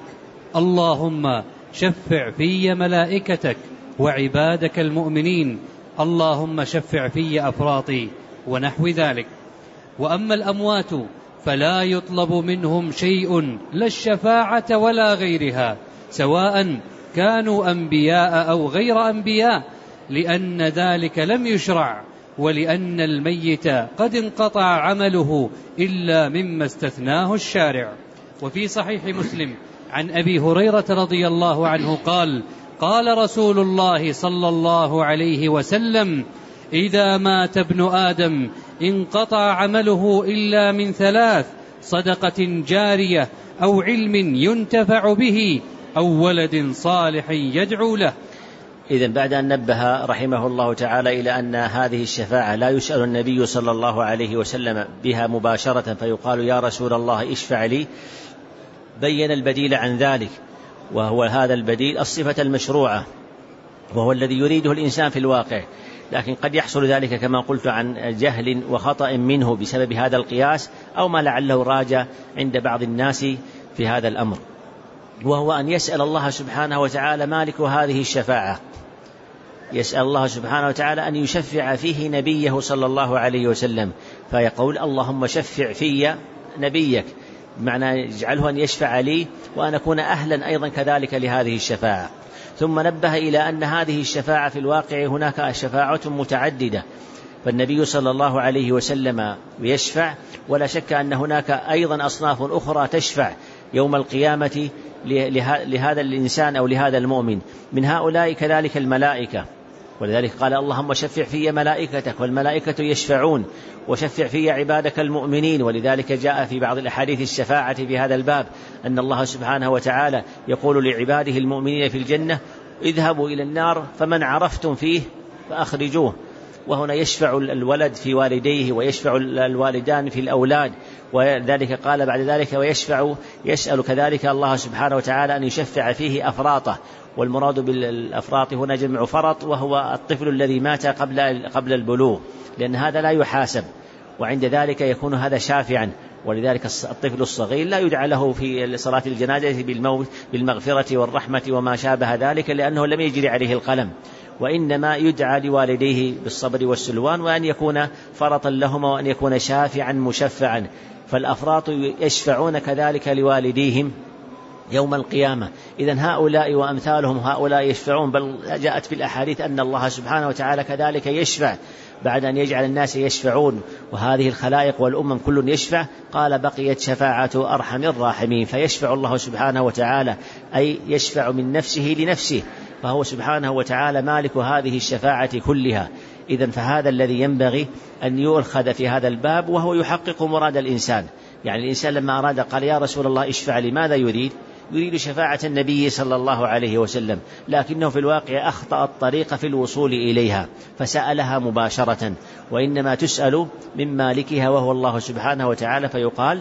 اللهم شفع في ملائكتك وعبادك المؤمنين، اللهم شفع في أفراطي، ونحو ذلك. وأما الأموات فلا يطلب منهم شيء، لا الشفاعة ولا غيرها، سواء كانوا أنبياء أو غير أنبياء، لأن ذلك لم يشرع، ولأن الميت قد انقطع عمله إلا مما استثناه الشارع. وفي صحيح مسلم عن أبي هريرة رضي الله عنه قال: قال رسول الله صلى الله عليه وسلم: إذا مات ابن آدم انقطع عمله إلا من ثلاث: صدقة جارية، أو علم ينتفع به، أو ولد صالح يدعو له. إذن بعد أن نبه رحمه الله تعالى إلى أن هذه الشفاعة لا يسأل النبي صلى الله عليه وسلم بها مباشرة فيقال يا رسول الله اشفع لي، بين البديل عن ذلك، وهو هذا البديل الصفة المشروعة، وهو الذي يريده الإنسان في الواقع، لكن قد يحصل ذلك كما قلت عن جهل وخطأ منه بسبب هذا القياس، أو ما لعله راجع عند بعض الناس في هذا الأمر، وهو أن يسأل الله سبحانه وتعالى مالك هذه الشفاعة، يسأل الله سبحانه وتعالى أن يشفع فيه نبيه صلى الله عليه وسلم، فيقول اللهم شفع في نبيك، بمعنى يجعله أن يشفع لي وأن أكون أهلا أيضا كذلك لهذه الشفاعة. ثم نبه إلى أن هذه الشفاعة في الواقع هناك شفاعة متعددة، فالنبي صلى الله عليه وسلم يشفع، ولا شك أن هناك أيضا أصناف أخرى تشفع يوم القيامة لهذا الإنسان أو لهذا المؤمن، من هؤلاء كذلك الملائكة، ولذلك قال اللهم شفع في ملائكتك، والملائكة يشفعون، وشفع في عبادك المؤمنين. ولذلك جاء في بعض الأحاديث الشفاعة في هذا الباب أن الله سبحانه وتعالى يقول لعباده المؤمنين في الجنة اذهبوا إلى النار فمن عرفتم فيه فأخرجوه، وهنا يشفع الولد في والديه ويشفع الوالدان في الأولاد، وذلك قال بعد ذلك ويشفع يسأل كذلك الله سبحانه وتعالى أن يشفع فيه أفراطه، والمراد بالأفراط هنا جمع فرط، وهو الطفل الذي مات قبل قبل البلوغ، لأن هذا لا يحاسب، وعند ذلك يكون هذا شافعا. ولذلك الطفل الصغير لا يدعى له في صلاة الجنازة بالموت بالمغفرة والرحمة وما شابه ذلك، لأنه لم يجري عليه القلم، وإنما يدعى لوالديه بالصبر والسلوان، وأن يكون فرطا لهما، وأن يكون شافعا مشفعا. فالأفراط يشفعون كذلك لوالديهم يوم القيامة. إذن هؤلاء وأمثالهم هؤلاء يشفعون، بل جاءت في الأحاديث أن الله سبحانه وتعالى كذلك يشفع بعد أن يجعل الناس يشفعون وهذه الخلائق والأمم كل يشفع، قال بقيت شفاعة أرحم الراحمين، فيشفع الله سبحانه وتعالى، أي يشفع من نفسه لنفسه، فهو سبحانه وتعالى مالك هذه الشفاعة كلها. إذن فهذا الذي ينبغي أن يؤخذ في هذا الباب، وهو يحقق مراد الإنسان. يعني الإنسان لما أراد قال يا رسول الله اشفع لي، ماذا يريد؟ يريد شفاعة النبي صلى الله عليه وسلم، لكنه في الواقع أخطأ الطريق في الوصول إليها فسألها مباشرة، وإنما تسأل من مالكها وهو الله سبحانه وتعالى، فيقال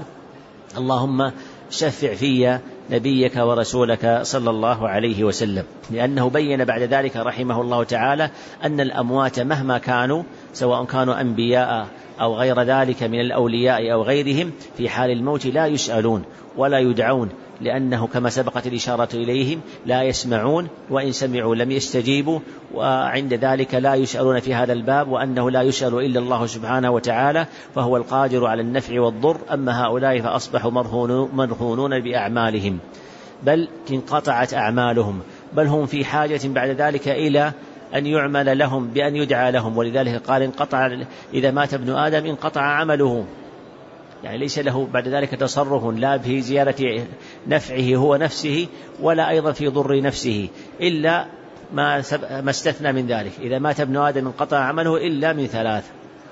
اللهم شفع في نبيك ورسولك صلى الله عليه وسلم، لأنه بين بعد ذلك رحمه الله تعالى أن الأموات مهما كانوا، سواء كانوا أنبياء أو غير ذلك من الأولياء أو غيرهم، في حال الموت لا يسألون ولا يدعون، لأنه كما سبقت الإشارة إليهم لا يسمعون، وإن سمعوا لم يستجيبوا، وعند ذلك لا يسألون في هذا الباب، وأنه لا يسأل إلا الله سبحانه وتعالى، فهو القادر على النفع والضر. أما هؤلاء فأصبحوا مرهونون بأعمالهم، بل انقطعت أعمالهم، بل هم في حاجة بعد ذلك إلى أن يعمل لهم بأن يدعى لهم. ولذلك قال انقطع إذا مات ابن آدم انقطع عمله، يعني ليس له بعد ذلك تصرف لا في زيادة نفعه هو نفسه، ولا أيضا في ضر نفسه، إلا ما استثنى من ذلك. إذا مات ابن آدم انقطع عمله إلا من ثلاث: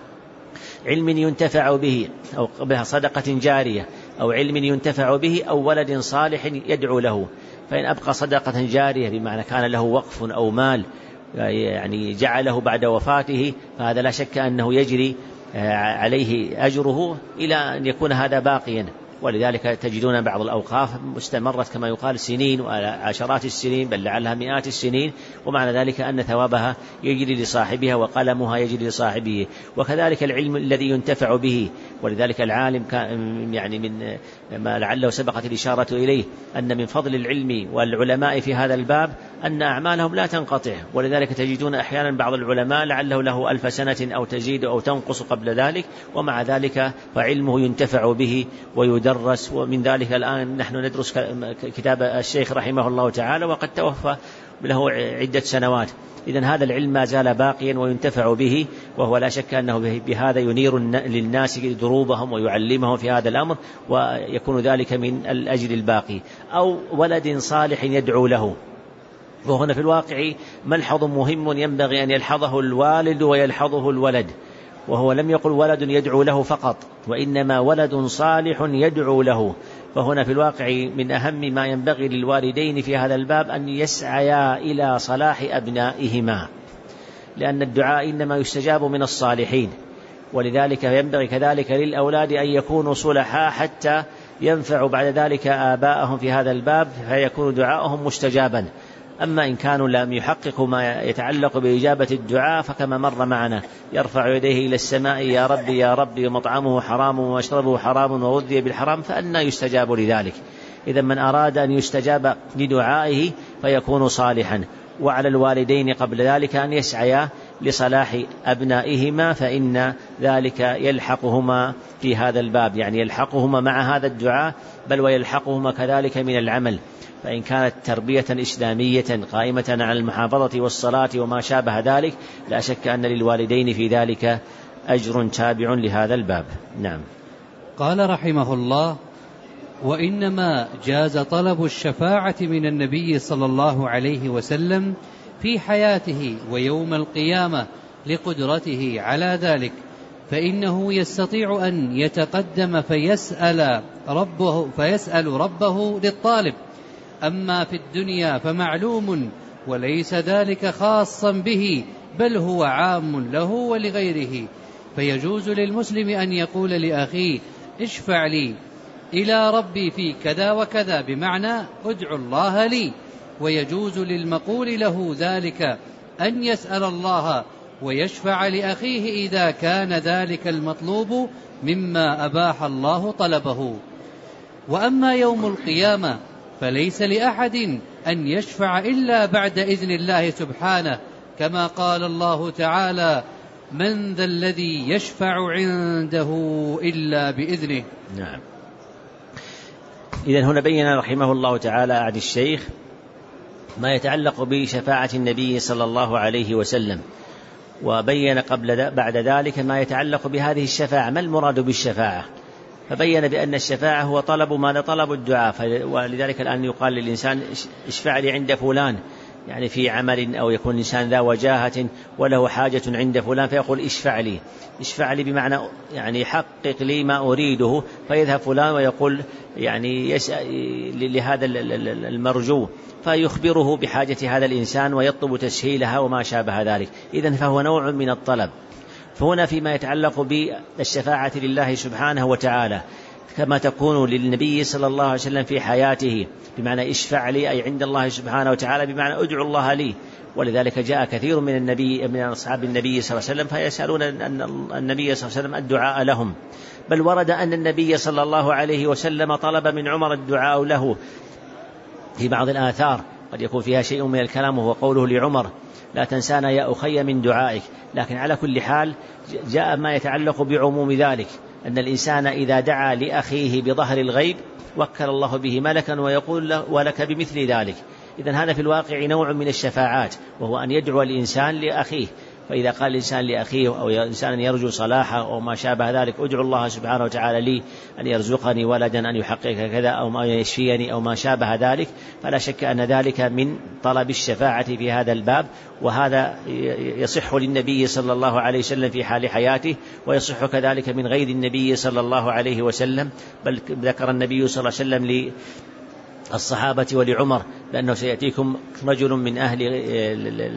علم ينتفع به، أو بها صدقة جارية، أو علم ينتفع به، أو ولد صالح يدعو له. فإن أبقى صدقة جارية بمعنى كان له وقف أو مال يعني جعله بعد وفاته، فهذا لا شك أنه يجري عليه أجره إلى أن يكون هذا باقيا. ولذلك تجدون بعض الأوقاف مستمرت كما يقال سنين وعشرات السنين بل لعلها مئات السنين، ومعنى ذلك أن ثوابها يجري لصاحبها وقلمها يجري لصاحبه. وكذلك العلم الذي ينتفع به، ولذلك العالم كان يعني من ما لعله سبقت الإشارة إليه أن من فضل العلم والعلماء في هذا الباب أن أعمالهم لا تنقطع. ولذلك تجدون أحيانا بعض العلماء لعله له ألف سنة أو تزيد أو تنقص قبل ذلك، ومع ذلك فعلمه ينتفع به ويدرس. ومن ذلك الآن نحن ندرس كتاب الشيخ رحمه الله تعالى وقد توفى له عدة سنوات. إذن هذا العلم ما زال باقيا وينتفع به، وهو لا شك أنه بهذا ينير للناس دروبهم ويعلمهم في هذا الأمر، ويكون ذلك من الأجر الباقي. أو ولد صالح يدعو له، وهنا في الواقع ملحظ مهم ينبغي أن يلحظه الوالد ويلحظه الولد، وهو لم يقل ولد يدعو له فقط، وإنما ولد صالح يدعو له. فهنا في الواقع من أهم ما ينبغي للوالدين في هذا الباب أن يسعيا إلى صلاح أبنائهما، لأن الدعاء إنما يستجاب من الصالحين، ولذلك ينبغي كذلك للأولاد أن يكونوا صلحاء حتى ينفع بعد ذلك آباءهم في هذا الباب فيكون دعاءهم مستجابا. أما إن كانوا لم يحققوا ما يتعلق بإجابة الدعاء فكما مر معنا يرفع يديه إلى السماء يا ربي يا ربي ومطعمه حرام ومشربه حرام وغذي بالحرام، فأنى يستجاب لذلك. إذا من أراد أن يستجاب لدعائه فيكون صالحا. وعلى الوالدين قبل ذلك أن يسعيا لصلاح أبنائهما، فإن ذلك يلحقهما في هذا الباب، يعني يلحقهما مع هذا الدعاء، بل ويلحقهما كذلك من العمل. فإن كانت تربية إسلامية قائمة على المحافظة والصلاة وما شابه ذلك، لا شك أن للوالدين في ذلك أجر تابع لهذا الباب. نعم. قال رحمه الله: وإنما جاز طلب الشفاعة من النبي صلى الله عليه وسلم في حياته ويوم القيامة لقدرته على ذلك، فإنه يستطيع أن يتقدم فيسأل ربه, فيسأل ربه للطالب. أما في الدنيا فمعلوم وليس ذلك خاصا به، بل هو عام له ولغيره. فيجوز للمسلم أن يقول لأخيه اشفع لي إلى ربي في كذا وكذا، بمعنى ادعو الله لي. ويجوز للمقول له ذلك أن يسأل الله ويشفع لأخيه إذا كان ذلك المطلوب مما أباح الله طلبه. وأما يوم القيامة فليس لأحد أن يشفع إلا بعد إذن الله سبحانه، كما قال الله تعالى: من ذا الذي يشفع عنده إلا بإذنه. نعم. إذن هنا بين رحمه الله تعالى أعد الشيخ ما يتعلق بشفاعة النبي صلى الله عليه وسلم، وبين قبل بعد ذلك ما يتعلق بهذه الشفاعة، ما المراد بالشفاعة. فبين بأن الشفاعة هو طلب ما طلب الدعاء، ولذلك الآن يقال للإنسان اشفع لي عند فلان، يعني في عمل أو يكون الإنسان ذا وجاهة وله حاجة عند فلان فيقول اشفع لي. اشفع لي بمعنى يعني حقق لي ما أريده، فيذهب فلان ويقول يعني لهذا المرجو فيخبره بحاجة هذا الإنسان ويطلب تسهيلها وما شابه ذلك. إذن فهو نوع من الطلب. فهنا فيما يتعلق بالشفاعة لله سبحانه وتعالى كما تكون للنبي صلى الله عليه وسلم في حياته، بمعنى اشفع لي أي عند الله سبحانه وتعالى، بمعنى ادعو الله لي. ولذلك جاء كثير من النبي من أصحاب النبي صلى الله عليه وسلم فيسألون أن النبي صلى الله عليه وسلم الدعاء لهم. بل ورد أن النبي صلى الله عليه وسلم طلب من عمر الدعاء له في بعض الآثار، قد يكون فيها شيء من الكلام، وهو قوله لعمر: لا تنسانا يا أخي من دعائك. لكن على كل حال جاء ما يتعلق بعموم ذلك، أن الإنسان إذا دعا لأخيه بظهر الغيب وكل الله به ملكا ويقول له ولك بمثل ذلك. إذن هذا في الواقع نوع من الشفاعات، وهو أن يدعو الإنسان لأخيه. فإذا قال الإنسان لأخيه أو إنسان يرجو صلاحه أو ما شابه ذلك: ادعو الله سبحانه وتعالى لي أن يرزقني ولدا، أن يحقق كذا، أو ما يشفيني، أو ما شابه ذلك، فلا شك أن ذلك من طلب الشفاعة في هذا الباب. وهذا يصح للنبي صلى الله عليه وسلم في حال حياته، ويصح كذلك من غير النبي صلى الله عليه وسلم. بل ذكر النبي صلى الله عليه وسلم لي الصحابة ولعمر بأنه سيأتيكم رجل من أهل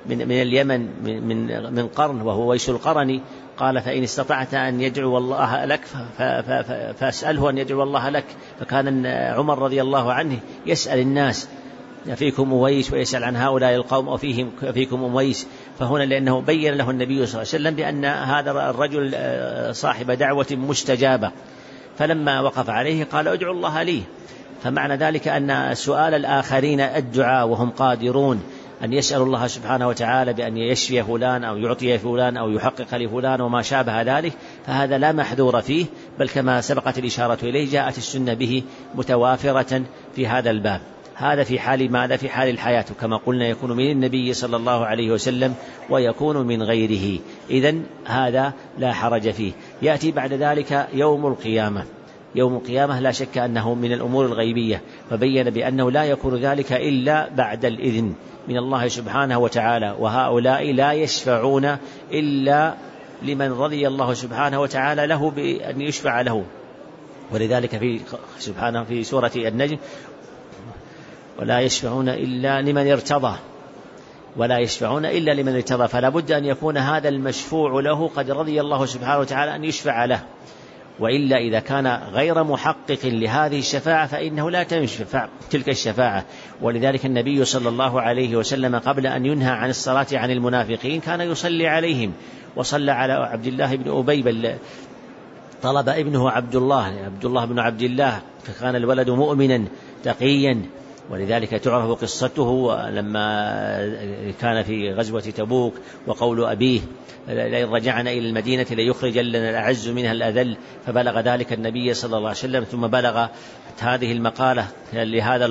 من, من اليمن من, من, من قرن وهو ويس القرني، قال فإن استطعت أن يدعو الله لك فاسأله أن يدعو الله لك. فكان عمر رضي الله عنه يسأل الناس فيكم أويس ويسأل عن هؤلاء القوم أو فيهم فيكم أويس. فهنا لأنه بين له النبي صلى الله عليه وسلم بأن هذا الرجل صاحب دعوة مستجابة، فلما وقف عليه قال ادعوا الله لي. فمعنى ذلك أن سؤال الآخرين الدعاء وهم قادرون أن يسألوا الله سبحانه وتعالى بأن يشفي فلان أو يعطي فلان أو يحقق لفلان وما شابه ذلك، فهذا لا محذور فيه، بل كما سبقت الإشارة إليه جاءت السنة به متوافرة في هذا الباب. هذا في حال ماذا؟ في حال الحياة، كما قلنا يكون من النبي صلى الله عليه وسلم ويكون من غيره، إذن هذا لا حرج فيه. يأتي بعد ذلك يوم القيامة. يوم القيامة لا شك أنه من الأمور الغيبية، فبين بأنه لا يكون ذلك إلا بعد الإذن من الله سبحانه وتعالى، وهؤلاء لا يشفعون إلا لمن رضي الله سبحانه وتعالى له بأن يشفع له. ولذلك في سبحانه في سورة النجم ولا يشفعون إلا لمن ارتضى، ولا يشفعون إلا لمن ارتضى. فلا بد أن يكون هذا المشفوع له قد رضي الله سبحانه وتعالى أن يشفع له، وإلا إذا كان غير محقق لهذه الشفاعة فإنه لا تنفع تلك الشفاعة. ولذلك النبي صلى الله عليه وسلم قبل أن ينهى عن الصلاة عن المنافقين كان يصلي عليهم، وصلى على عبد الله بن أبي، بل طلب ابنه عبد الله عبد الله بن عبد الله، فكان الولد مؤمنا تقيا. ولذلك تعرف قصته لما كان في غزوة تبوك وقول أبيه لئن رجعنا إلى المدينة ليخرج لنا الأعز منها الأذل، فبلغ ذلك النبي صلى الله عليه وسلم، ثم بلغ هذه المقالة لهذا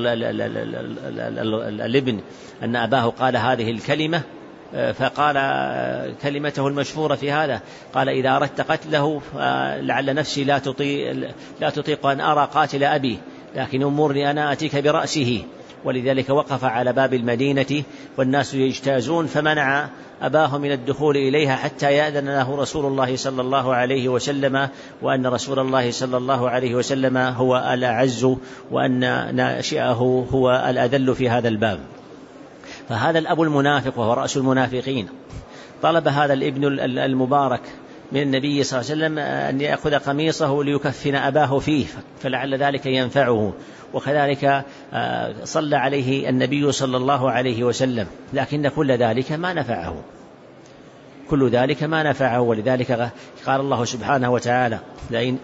الابن أن أباه قال هذه الكلمة، فقال كلمته المشهورة في هذا، قال إذا أردت قتله لعل نفسي لا تطيق, لا تطيق أن أرى قاتل أبي، لكن أمرني أنا أتيك برأسه. ولذلك وقف على باب المدينة والناس يجتازون، فمنع أباه من الدخول إليها حتى يأذن له رسول الله صلى الله عليه وسلم، وأن رسول الله صلى الله عليه وسلم هو الأعز، وأن ناشئه هو الأذل في هذا الباب. فهذا الأب المنافق وهو رأس المنافقين طلب هذا الابن المبارك من النبي صلى الله عليه وسلم أن يأخذ قميصه ليكفن أباه فيه، فلعل ذلك ينفعه. وكذلك صلى عليه النبي صلى الله عليه وسلم، لكن كل ذلك ما نفعه، كل ذلك ما نفعه. ولذلك قال الله سبحانه وتعالى لئن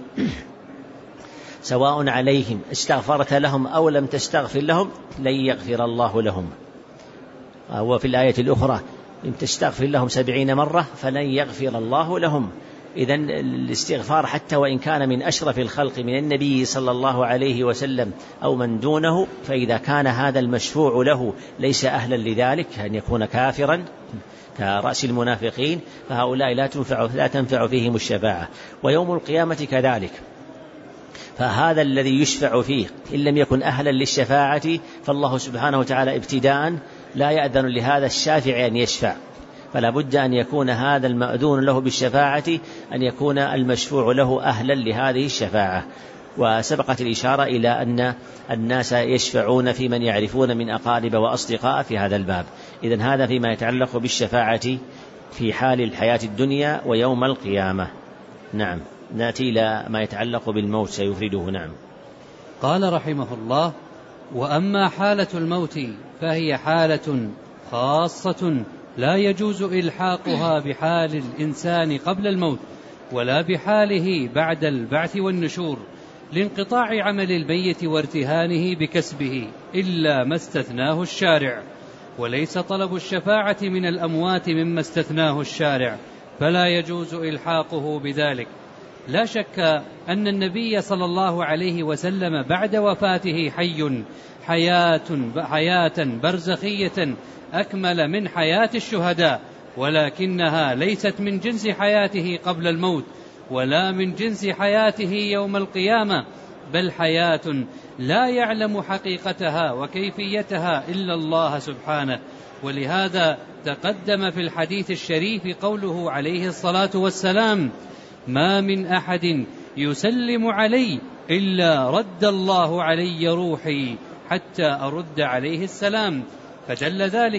سواء عليهم استغفرت لهم أو لم تستغفر لهم لن يغفر الله لهم. وفي الآية الأخرى إن تستغفر لهم سبعين مرة فلن يغفر الله لهم. إذن الاستغفار حتى وإن كان من أشرف الخلق من النبي صلى الله عليه وسلم أو من دونه، فإذا كان هذا المشفوع له ليس أهلا لذلك أن يكون كافرا كرأس المنافقين، فهؤلاء لا تنفع, لا تنفع فيهم الشفاعة. ويوم القيامة كذلك، فهذا الذي يشفع فيه إن لم يكن أهلا للشفاعة فالله سبحانه وتعالى ابتداء لا يأذن لهذا الشافع أن يشفع، فلا بد أن يكون هذا المأذون له بالشفاعة أن يكون المشفوع له أهلا لهذه الشفاعة. وسبقت الإشارة إلى أن الناس يشفعون في من يعرفون من أقارب وأصدقاء في هذا الباب. إذن هذا فيما يتعلق بالشفاعة في حال الحياة الدنيا ويوم القيامة. نعم، نأتي إلى ما يتعلق بالموت سيفرده. نعم. قال رحمه الله: وأما حالة الموت فهي حالة خاصة لا يجوز إلحاقها بحال الإنسان قبل الموت ولا بحاله بعد البعث والنشور، لانقطاع عمل الميت وارتهانه بكسبه إلا ما استثناه الشارع، وليس طلب الشفاعة من الأموات مما استثناه الشارع، فلا يجوز إلحاقه بذلك. لا شك أن النبي صلى الله عليه وسلم بعد وفاته حي حياة, حياة برزخية أكمل من حياة الشهداء، ولكنها ليست من جنس حياته قبل الموت ولا من جنس حياته يوم القيامة، بل حياة لا يعلم حقيقتها وكيفيتها إلا الله سبحانه. ولهذا تقدم في الحديث الشريف قوله عليه الصلاة والسلام: ما من أحد يسلم علي إلا رد الله علي روحي حتى أرد عليه السلام. فدل ذلك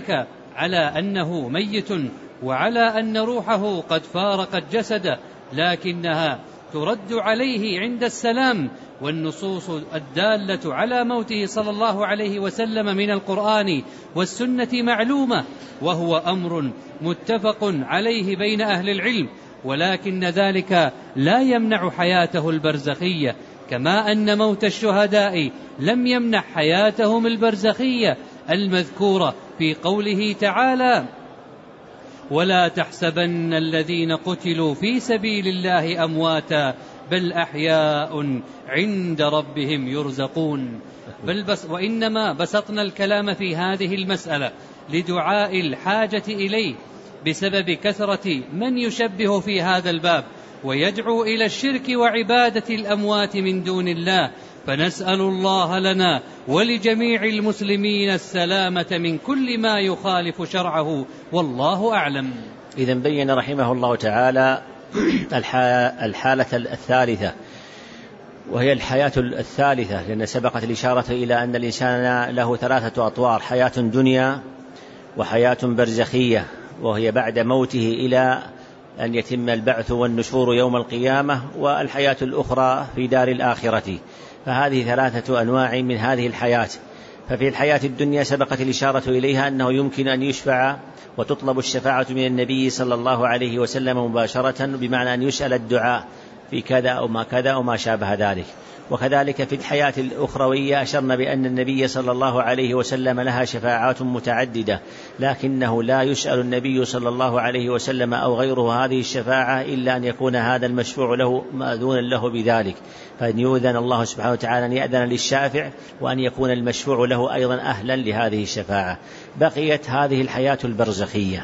على أنه ميت وعلى أن روحه قد فارقت جسده، لكنها ترد عليه عند السلام. والنصوص الدالة على موته صلى الله عليه وسلم من القرآن والسنة معلومة، وهو أمر متفق عليه بين أهل العلم، ولكن ذلك لا يمنع حياته البرزخية، كما أن موت الشهداء لم يمنع حياتهم البرزخية المذكورة في قوله تعالى: ولا تحسبن الذين قتلوا في سبيل الله أمواتا بل أحياء عند ربهم يرزقون. بل بس وإنما بسطنا الكلام في هذه المسألة لدعاء الحاجة إليه بسبب كثرة من يشبه في هذا الباب ويدعو إلى الشرك وعبادة الأموات من دون الله، فنسأل الله لنا ولجميع المسلمين السلامة من كل ما يخالف شرعه، والله أعلم. إذن بين رحمه الله تعالى الحالة الثالثة، وهي الحياة الثالثة، لأن سبقت الإشارة إلى أن الإنسان له ثلاثة أطوار: حياة دنيا وحياة برزخية، وهي بعد موته إلى أن يتم البعث والنشور يوم القيامة، والحياة الأخرى في دار الآخرة. فهذه ثلاثة أنواع من هذه الحياة. ففي الحياة الدنيا سبقت الإشارة إليها أنه يمكن أن يشفع وتطلب الشفاعة من النبي صلى الله عليه وسلم مباشرة، بمعنى أن يسأل الدعاء في كذا أو ما كذا أو ما شابه ذلك. وكذلك في الحياة الأخروية أشرنا بأن النبي صلى الله عليه وسلم لها شفاعات متعددة، لكنه لا يسأل النبي صلى الله عليه وسلم أو غيره هذه الشفاعة إلا أن يكون هذا المشفوع له مأذونا له بذلك، فأن يؤذن الله سبحانه وتعالى أن يأذن للشافع، وأن يكون المشفوع له أيضا أهلا لهذه الشفاعة. بقيت هذه الحياة البرزخية،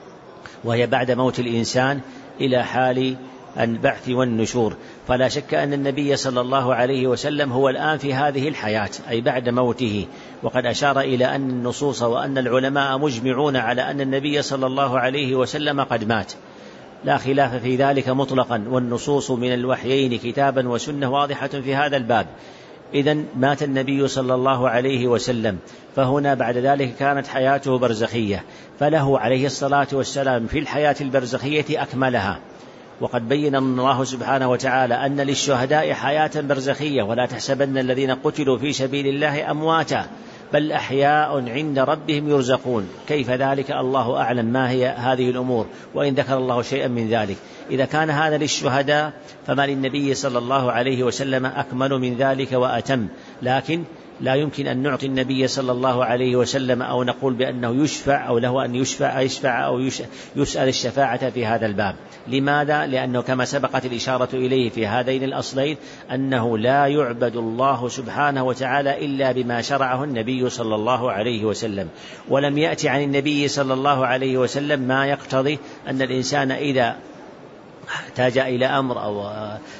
وهي بعد موت الإنسان إلى حال البعث والنشور. فلا شك أن النبي صلى الله عليه وسلم هو الآن في هذه الحياة، أي بعد موته. وقد أشار إلى أن النصوص وأن العلماء مجمعون على أن النبي صلى الله عليه وسلم قد مات، لا خلاف في ذلك مطلقا، والنصوص من الوحيين كتابا وسنة واضحة في هذا الباب. إذن مات النبي صلى الله عليه وسلم، فهنا بعد ذلك كانت حياته برزخية، فله عليه الصلاة والسلام في الحياة البرزخية أكملها. وقد بين الله سبحانه وتعالى أن للشهداء حياة برزخية: ولا تحسبن الذين قتلوا في سبيل الله أمواتا بل أحياء عند ربهم يرزقون. كيف ذلك؟ الله أعلم ما هي هذه الأمور، وإن ذكر الله شيئا من ذلك. إذا كان هذا للشهداء فما للنبي صلى الله عليه وسلم أكمل من ذلك وأتم. لكن لا يمكن أن نعطي النبي صلى الله عليه وسلم أو نقول بأنه يشفع أو له أن يشفع يشفع أو يسأل الشفاعة في هذا الباب. لماذا؟ لأنه كما سبقت الإشارة إليه في هذين الأصلين أنه لا يعبد الله سبحانه وتعالى إلا بما شرعه النبي صلى الله عليه وسلم، ولم يأتي عن النبي صلى الله عليه وسلم ما يقتضي أن الإنسان إذا احتاج إلى أمر أو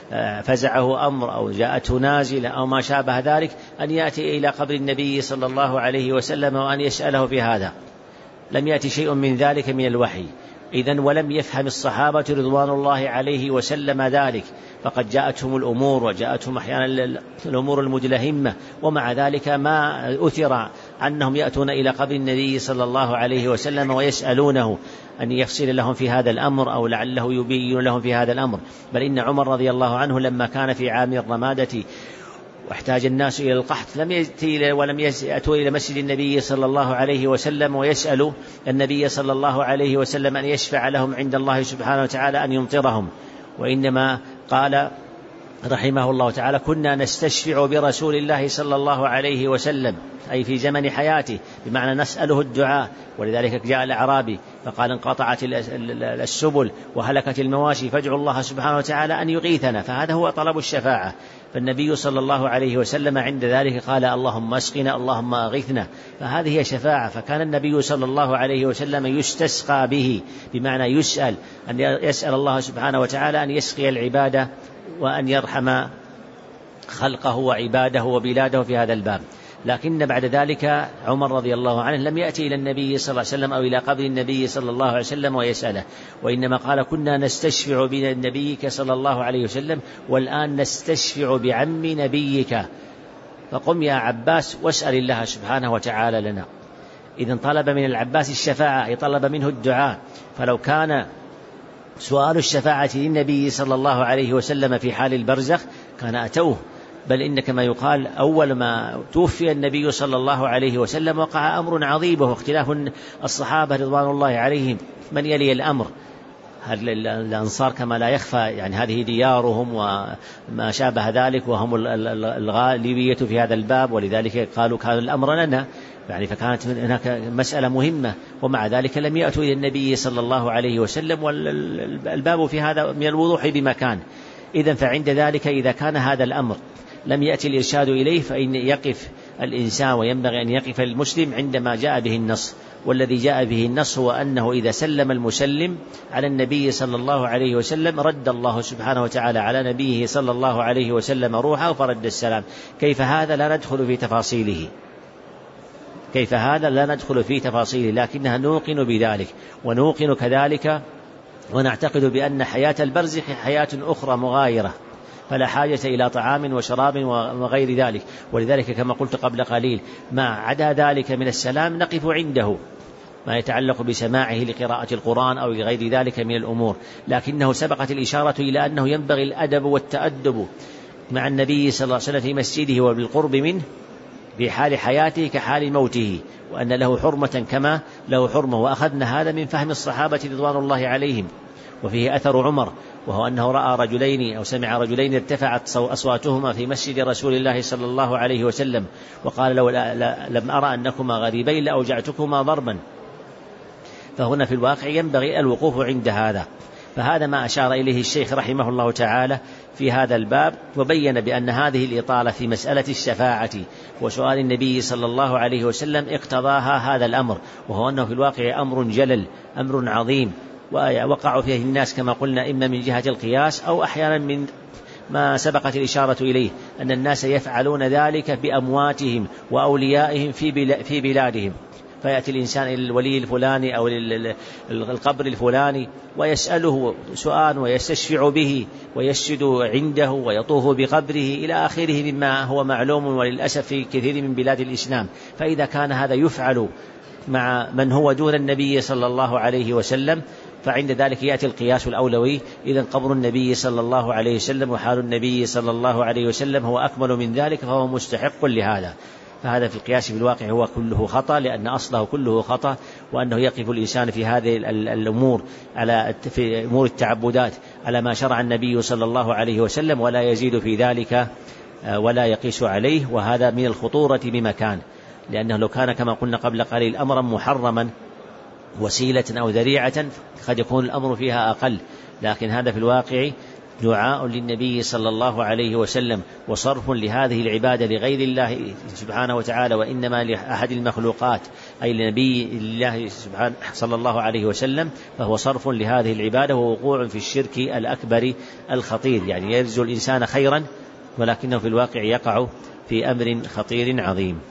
فزعه أمر أو جاءته نازلة أو ما شابه ذلك أن يأتي إلى قبر النبي صلى الله عليه وسلم وأن يسأله في هذا. لم يأتي شيء من ذلك من الوحي. إذن ولم يفهم الصحابة رضوان الله عليه وسلم ذلك، فقد جاءتهم الأمور وجاءتهم أحيانا الأمور المدلهمة، ومع ذلك ما أثر أنهم يأتون إلى قبر النبي صلى الله عليه وسلم ويسألونه أن يفصل لهم في هذا الأمر أو لعله يبين لهم في هذا الأمر. بل إن عمر رضي الله عنه لما كان في عام الرمادة واحتاج الناس إلى القحط لم يأتي ولم يأتوا إلى مسجد النبي صلى الله عليه وسلم ويسألوا النبي صلى الله عليه وسلم أن يشفع لهم عند الله سبحانه وتعالى أن يمطرهم، وإنما قال رحمه الله تعالى: كنا نستشفع برسول الله صلى الله عليه وسلم، أي في زمن حياته، بمعنى نسأله الدعاء. ولذلك جاء الأعرابي فقال: انقطعت السبل وهلكت المواشي فادعوا الله سبحانه وتعالى أن يغيثنا. فهذا هو طلب الشفاعة. فالنبي صلى الله عليه وسلم عند ذلك قال: اللهم اسقنا اللهم أغثنا. فهذه هي شفاعة. فكان النبي صلى الله عليه وسلم يستسقى به، بمعنى يسأل أن يسأل الله سبحانه وتعالى أن يسقي العبادة وأن يرحم خلقه وعباده وبلاده في هذا الباب. لكن بعد ذلك عمر رضي الله عنه لم يأتي إلى النبي صلى الله عليه وسلم أو إلى قبر النبي صلى الله عليه وسلم ويسأله، وإنما قال: كنا نستشفع بنبيك صلى الله عليه وسلم، والآن نستشفع بعم نبيك، فقم يا عباس واسأل الله سبحانه وتعالى لنا. إذن طلب من العباس الشفاعة، أي طلب منه الدعاء. فلو كان سؤال الشفاعة للنبي صلى الله عليه وسلم في حال البرزخ كان أتوه، بل إن كما يقال أول ما توفي النبي صلى الله عليه وسلم وقع أمر عظيم وهو اختلاف الصحابة رضوان الله عليهم من يلي الأمر. هل الأنصار كما لا يخفى يعني هذه ديارهم وما شابه ذلك، وهم الغالبية في هذا الباب، ولذلك قالوا كان الأمر لنا يعني، فكانت هناك مسألة مهمة، ومع ذلك لم يأتوا إلى النبي صلى الله عليه وسلم، والباب في هذا من الوضوح بمكان. إذن فعند ذلك إذا كان هذا الأمر لم يأتي الإرشاد إليه فإن يقف الإنسان، وينبغي أن يقف المسلم عندما جاء به النص. والذي جاء به النص هو أنه إذا سلم المسلم على النبي صلى الله عليه وسلم رد الله سبحانه وتعالى على نبيه صلى الله عليه وسلم روحه فرد السلام. كيف هذا لا ندخل في تفاصيله، كيف هذا لا ندخل في تفاصيله، لكنها نوقن بذلك، ونوقن كذلك ونعتقد بأن حياة البرزخ حياة أخرى مغايرة، فلا حاجة إلى طعام وشراب وغير ذلك. ولذلك كما قلت قبل قليل ما عدا ذلك من السلام نقف عنده، ما يتعلق بسماعه لقراءة القرآن أو غير ذلك من الأمور، لكنه سبقت الإشارة إلى أنه ينبغي الأدب والتأدب مع النبي صلى الله عليه وسلم في مسجده وبالقرب منه في حال حياته كحال موته، وأن له حرمة كما له حرمة. وأخذنا هذا من فهم الصحابة رضوان الله عليهم. وفيه أثر عمر، وهو أنه رأى رجلين أو سمع رجلين ارتفعت أصواتهما في مسجد رسول الله صلى الله عليه وسلم، وقال لو لم أرى أنكما غريبين لأوجعتكما ضربا. فهنا في الواقع ينبغي الوقوف عند هذا. فهذا ما أشار إليه الشيخ رحمه الله تعالى في هذا الباب، وبين بأن هذه الإطالة في مسألة الشفاعة وسؤال النبي صلى الله عليه وسلم اقتضاها هذا الأمر، وهو أنه في الواقع أمر جلل، أمر عظيم، ووقع فيه الناس كما قلنا إما من جهة القياس أو أحيانا من ما سبقت الإشارة إليه أن الناس يفعلون ذلك بأمواتهم وأوليائهم في بلادهم. فيأتي الإنسان إلى الولي الفلاني أو القبر الفلاني ويسأله سؤال ويستشفع به ويسجد عنده ويطوف بقبره إلى آخره مما هو معلوم وللأسف في كثير من بلاد الإسلام. فإذا كان هذا يفعل مع من هو دون النبي صلى الله عليه وسلم فعند ذلك يأتي القياس الأولوي. إذن قبر النبي صلى الله عليه وسلم وحال النبي صلى الله عليه وسلم هو أكمل من ذلك، فهو مستحق لهذا. فهذا في القياس بالواقع هو كله خطأ، لأن أصله كله خطأ، وأنه يقف الإنسان في هذه الأمور على في أمور التعبدات على ما شرع النبي صلى الله عليه وسلم، ولا يزيد في ذلك ولا يقيس عليه. وهذا من الخطورة بمكان، لأنه لو كان كما قلنا قبل قليل أمرا محرما وسيلة أو ذريعة قد يكون الأمر فيها أقل، لكن هذا في الواقع دعاء للنبي صلى الله عليه وسلم وصرف لهذه العبادة لغير الله سبحانه وتعالى، وإنما لأحد المخلوقات أي لنبي الله سبحانه صلى الله عليه وسلم، فهو صرف لهذه العبادة ووقوع في الشرك الأكبر الخطير. يعني يرجو الإنسان خيرا ولكنه في الواقع يقع في أمر خطير عظيم.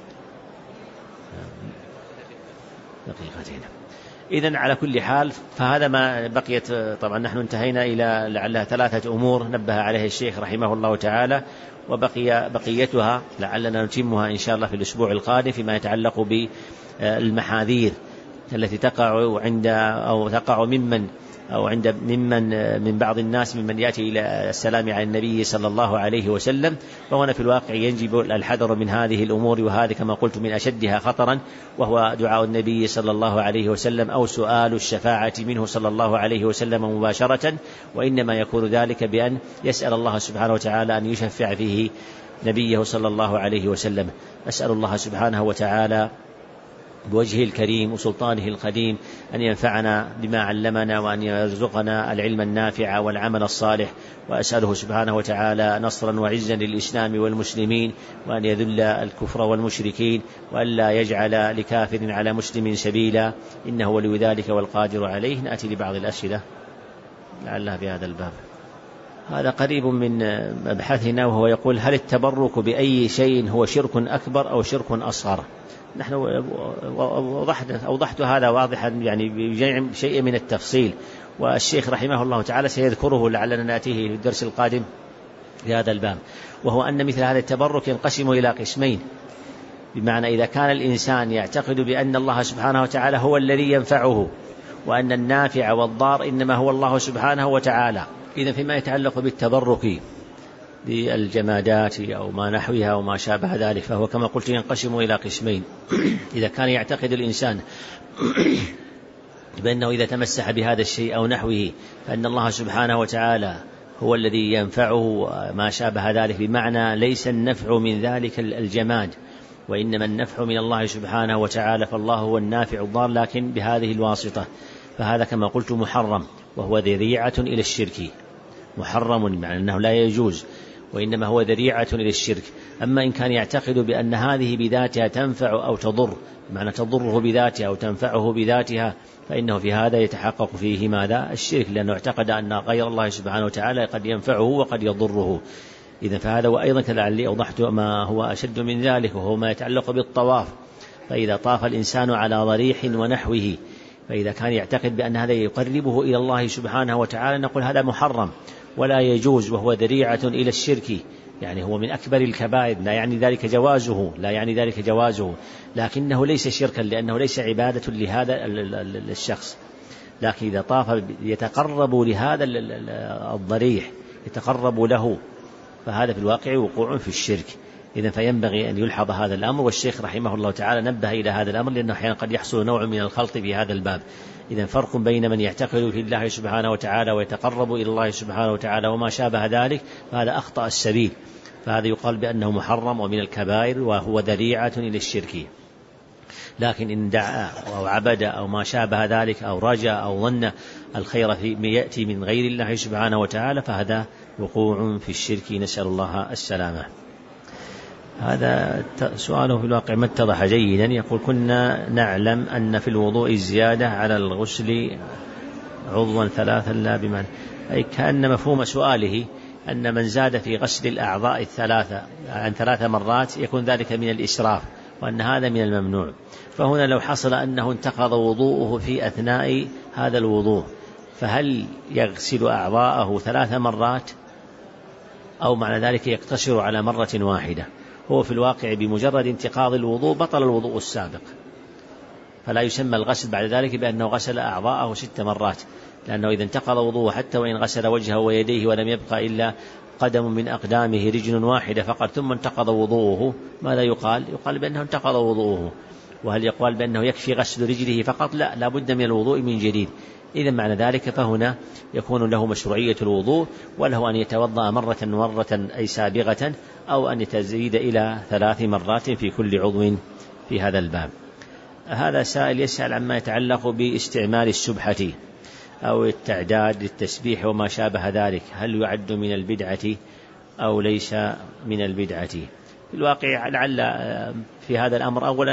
دقيقتين. إذن على كل حال فهذا ما بقيت. طبعا نحن انتهينا إلى لعلها ثلاثة أمور نبه عليها الشيخ رحمه الله تعالى، وبقي بقيتها لعلنا نتمها إن شاء الله في الأسبوع القادم فيما يتعلق بالمحاذير التي تقع عند أو تقع ممن أو عند ممن من بعض الناس ممن يأتي إلى السلام على النبي صلى الله عليه وسلم. فهنا في الواقع ينجب الحذر من هذه الأمور، وهذه كما قلت من أشدها خطرا، وهو دعاء النبي صلى الله عليه وسلم أو سؤال الشفاعة منه صلى الله عليه وسلم مباشرة، وإنما يكون ذلك بأن يسأل الله سبحانه وتعالى أن يشفع فيه نبيه صلى الله عليه وسلم. أسأل الله سبحانه وتعالى بوجهه الكريم وسلطانه القديم أن ينفعنا بما علمنا وأن يرزقنا العلم النافع والعمل الصالح، وأسأله سبحانه وتعالى نصرا وعزا للإسلام والمسلمين، وأن يذل الكفر والمشركين، وأن لا يجعل لكافر على مسلم سبيلا، إنه ولي ذلك والقادر عليه. نأتي لبعض الأسئلة لعلها في هذا الباب. هذا قريب من مبحثنا، وهو يقول: هل التبرك بأي شيء هو شرك أكبر أو شرك أصغر؟ نحن وضحت, أوضحت هذا واضحا يعني بجمع شيء من التفصيل، والشيخ رحمه الله تعالى سيذكره لعلنا نأتيه في الدرس القادم في هذا الباب. وهو أن مثل هذا التبرك ينقسم إلى قسمين: بمعنى إذا كان الإنسان يعتقد بأن الله سبحانه وتعالى هو الذي ينفعه وأن النافع والضار إنما هو الله سبحانه وتعالى، إذن فيما يتعلق بالتبرك بالجمادات أو ما نحوها أو ما شابه ذلك فهو كما قلت ينقسم إلى قسمين. إذا كان يعتقد الإنسان بأنه إذا تمسح بهذا الشيء أو نحوه فإن الله سبحانه وتعالى هو الذي ينفعه ما شابه ذلك، بمعنى ليس النفع من ذلك الجماد وإنما النفع من الله سبحانه وتعالى، فالله هو النافع الضار لكن بهذه الواسطة، فهذا كما قلت محرم وهو ذريعة إلى الشرك. محرم معنى أنه لا يجوز وإنما هو ذريعة إلى الشرك. أما إن كان يعتقد بأن هذه بذاتها تنفع أو تضر، معنى تضره بذاتها أو تنفعه بذاتها، فإنه في هذا يتحقق فيه ماذا؟ الشرك، لأنه اعتقد أن غير الله سبحانه وتعالى قد ينفعه وقد يضره. إذن فهذا وأيضا كذلك أوضحت ما هو أشد من ذلك وهو ما يتعلق بالطواف. فإذا طاف الإنسان على ضريح ونحوه فإذا كان يعتقد بأن هذا يقربه إلى الله سبحانه وتعالى نقول هذا محرم ولا يجوز وهو ذريعة إلى الشرك، يعني هو من أكبر الكبائر، لا يعني ذلك جوازه لا يعني ذلك جوازه لكنه ليس شركا لأنه ليس عبادة لهذا الشخص. لكن إذا طاف يتقرب لهذا الضريح يتقرب له فهذا في الواقع وقوع في الشرك. إذن فينبغي أن يلحظ هذا الأمر، والشيخ رحمه الله تعالى نبه إلى هذا الأمر لأنه أحيانا قد يحصل نوع من الخلط في هذا الباب. إذن فرق بين من يعتقد في الله سبحانه وتعالى ويتقرب إلى الله سبحانه وتعالى وما شابه ذلك، فهذا أخطأ السبيل، فهذا يقال بأنه محرم ومن الكبائر وهو ذريعة إلى الشرك. لكن إن دعا أو عبد أو ما شابه ذلك أو رجا أو ظن الخير في يأتي من غير الله سبحانه وتعالى فهذا وقوع في الشرك، نسأل الله السلامة. هذا سؤاله في الواقع ما اتضح جيدا. يقول كنا نعلم أن في الوضوء الزيادة على الغسل عضوا ثلاثا لا بمعنى، أي كأن مفهوم سؤاله أن من زاد في غسل الأعضاء الثلاثة عن ثلاث مرات يكون ذلك من الإسراف وأن هذا من الممنوع. فهنا لو حصل أنه انتقض وضوءه في أثناء هذا الوضوء فهل يغسل أعضاءه ثلاث مرات أو معنى ذلك يقتصر على مرة واحدة؟ هو في الواقع بمجرد انتقاض الوضوء بطل الوضوء السابق، فلا يسمى الغسل بعد ذلك بأنه غسل أعضاءه ست مرات، لأنه إذا انتقض وضوءه حتى وإن غسل وجهه ويديه ولم يبقى إلا قدم من أقدامه رجل واحدة فقط ثم انتقض وضوءه، ماذا يقال؟ يقال بأنه انتقض وضوءه. وهل يقال بأنه يكفي غسل رجله فقط؟ لا، لا بد من الوضوء من جديد. إذا معنى ذلك فهنا يكون له مشروعية الوضوء وله أن يتوضأ مرة مرة أي سابغة أو أن يتزيد إلى ثلاث مرات في كل عضو في هذا الباب. هذا سائل يسأل عما يتعلق باستعمال السبحة أو التعداد للتسبيح وما شابه ذلك، هل يعد من البدعة أو ليس من البدعة؟ في الواقع لعل في هذا الأمر أولا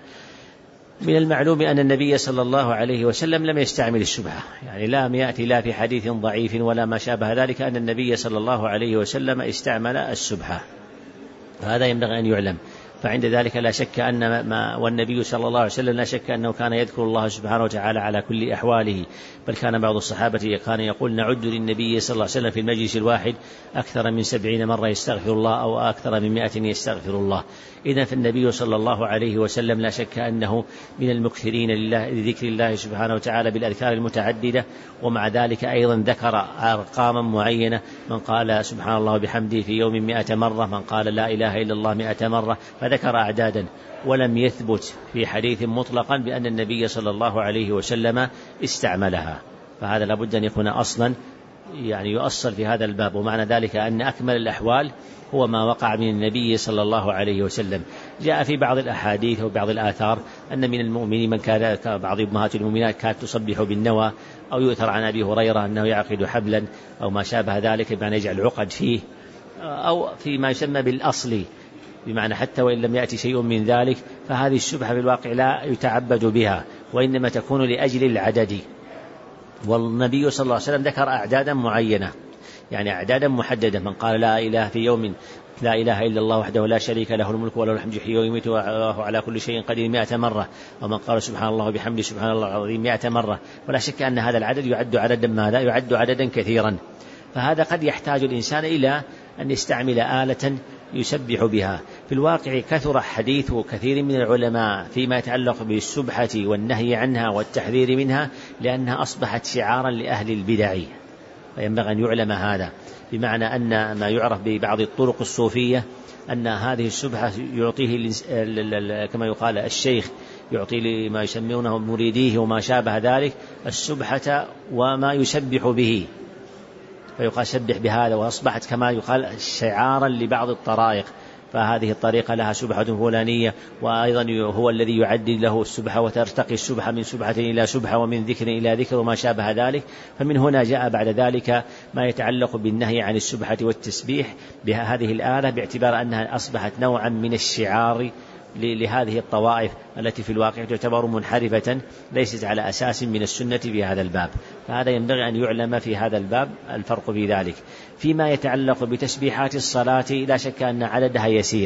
من المعلوم أن النبي صلى الله عليه وسلم لم يستعمل السبحة، يعني لا يأتي لا في حديث ضعيف ولا ما شابه ذلك أن النبي صلى الله عليه وسلم استعمل السبحة، هذا ينبغي أن يعلم. فعند ذلك لا شك أن ما والنبي صلى الله عليه وسلم لا شك أنه كان يذكر الله سبحانه وتعالى على كل أحواله، بل كان بعض الصحابة كان يقول نعد للنبي صلى الله عليه وسلم في المجلس الواحد أكثر من سبعين مرة يستغفر الله أو أكثر من مائة يستغفر الله. إذن فالنبي صلى الله عليه وسلم لا شك أنه من المكثرين لله لذكر الله سبحانه وتعالى بالأذكار المتعددة، ومع ذلك أيضا ذكر أرقاما معينة، من قال سبحان الله وبحمده في يوم مائة مرة، من قال لا إله إلا الله مائة مرة، فذكر أعدادا. ولم يثبت في حديث مطلقا بأن النبي صلى الله عليه وسلم استعملها، فهذا لابد أن يكون أصلا يعني يؤصل في هذا الباب. ومعنى ذلك أن أكمل الأحوال هو ما وقع من النبي صلى الله عليه وسلم. جاء في بعض الأحاديث وبعض الآثار أن من المؤمنين من كان بعض أمهات المؤمنات كانت تصبح بالنوى، أو يؤثر عن أبي هريرة أنه يعقد حبلا أو ما شابه ذلك بمعنى يجعل عقد فيه، أو فيما يسمى بالأصل بمعنى حتى وإن لم يأتي شيء من ذلك، فهذه الشبهة في الواقع لا يتعبد بها وإنما تكون لأجل العدد. والنبي صلى الله عليه وسلم ذكر أعدادا معينة، يعني أعدادا محددة، من قال لا إله في يوم لا إله إلا الله وحده لا شريك له الملك وله الحمد يحيي ويميت وهو على كل شيء قدير مائة مرة، ومن قال سبحان الله وبحمده سبحان الله العظيم مائة مرة. ولا شك أن هذا العدد يعد عددا ماذا؟ يعد عددا كثيرا. فهذا قد يحتاج الإنسان إلى أن يستعمل آلة يسبح بها، في الواقع كثر حديث كثير من العلماء فيما يتعلق بالسبحة والنهي عنها والتحذير منها، لأنها أصبحت شعارا لأهل البدع، فينبغي أن يعلم هذا، بمعنى أن ما يعرف ببعض الطرق الصوفية أن هذه السبحة يعطيه كما يقال الشيخ يعطي لما يسمونه مريديه وما شابه ذلك السبحة وما يسبح به، فيقال سبح بهذا، وأصبحت كما يقال شعارا لبعض الطرائق، فهذه الطريقة لها سبحة فلانية، وأيضا هو الذي يعدد له السبحة وترتقي السبحة من سبحة إلى سبحة ومن ذكر إلى ذكر وما شابه ذلك. فمن هنا جاء بعد ذلك ما يتعلق بالنهي عن السبحة والتسبيح بهذه الآلة، باعتبار أنها أصبحت نوعا من الشعار لهذه الطوائف التي في الواقع تعتبر منحرفة ليست على أساس من السنة في هذا الباب. فهذا ينبغي أن يعلم في هذا الباب الفرق في ذلك. فيما يتعلق بتسبيحات الصلاة لا شك أن عددها يسير،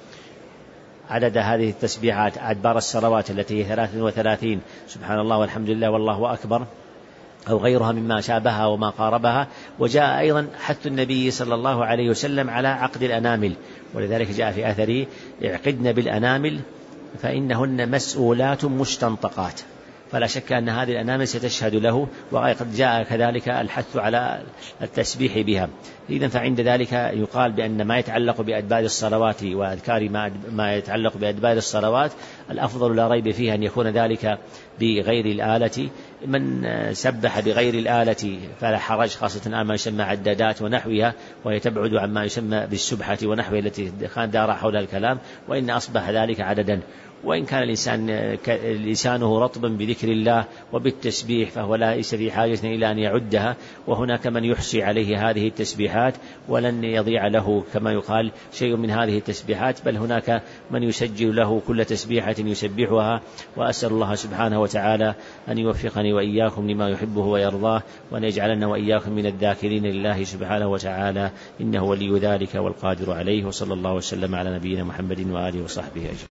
عدد هذه التسبيحات أدبار الصلوات التي هي ثلاث وثلاثين سبحان الله والحمد لله والله أكبر أو غيرها مما شابهها وما قاربها. وجاء أيضا حث النبي صلى الله عليه وسلم على عقد الأنامل، ولذلك جاء في أثره اعقدن بالأنامل فإنهن مسؤولات مستنطقات، فلا شك أن هذه الأنامل ستشهد له، وقد جاء كذلك الحث على التسبيح بها. إذن فعند ذلك يقال بأن ما يتعلق بأدبار الصلوات وأذكار ما يتعلق بأدبار الصلوات الأفضل لا ريب فيه أن يكون ذلك بغير الآلة. من سبح بغير الآلة فلا حرج، خاصة ما يسمى عدادات ونحوها، وهي تبعد عما يسمى بالسبحة ونحوها التي دار حول الكلام، وإن أصبح ذلك عددا. وإن كان الإنسان لسانه رطبا بذكر الله وبالتسبيح فهو ليس في حاجة إلى أن يعدها، وهناك من يحصي عليه هذه التسبيحات ولن يضيع له كما يقال شيء من هذه التسبيحات، بل هناك من يسجل له كل تسبيحة يسبحها. وأسأل الله سبحانه وتعالى أن يوفقني وإياكم لما يحبه ويرضاه، وأن يجعلنا وإياكم من الذاكرين لله سبحانه وتعالى، إنه ولي ذلك والقادر عليه. وصلى الله وسلم على نبينا محمد وآله وصحبه أجمعين.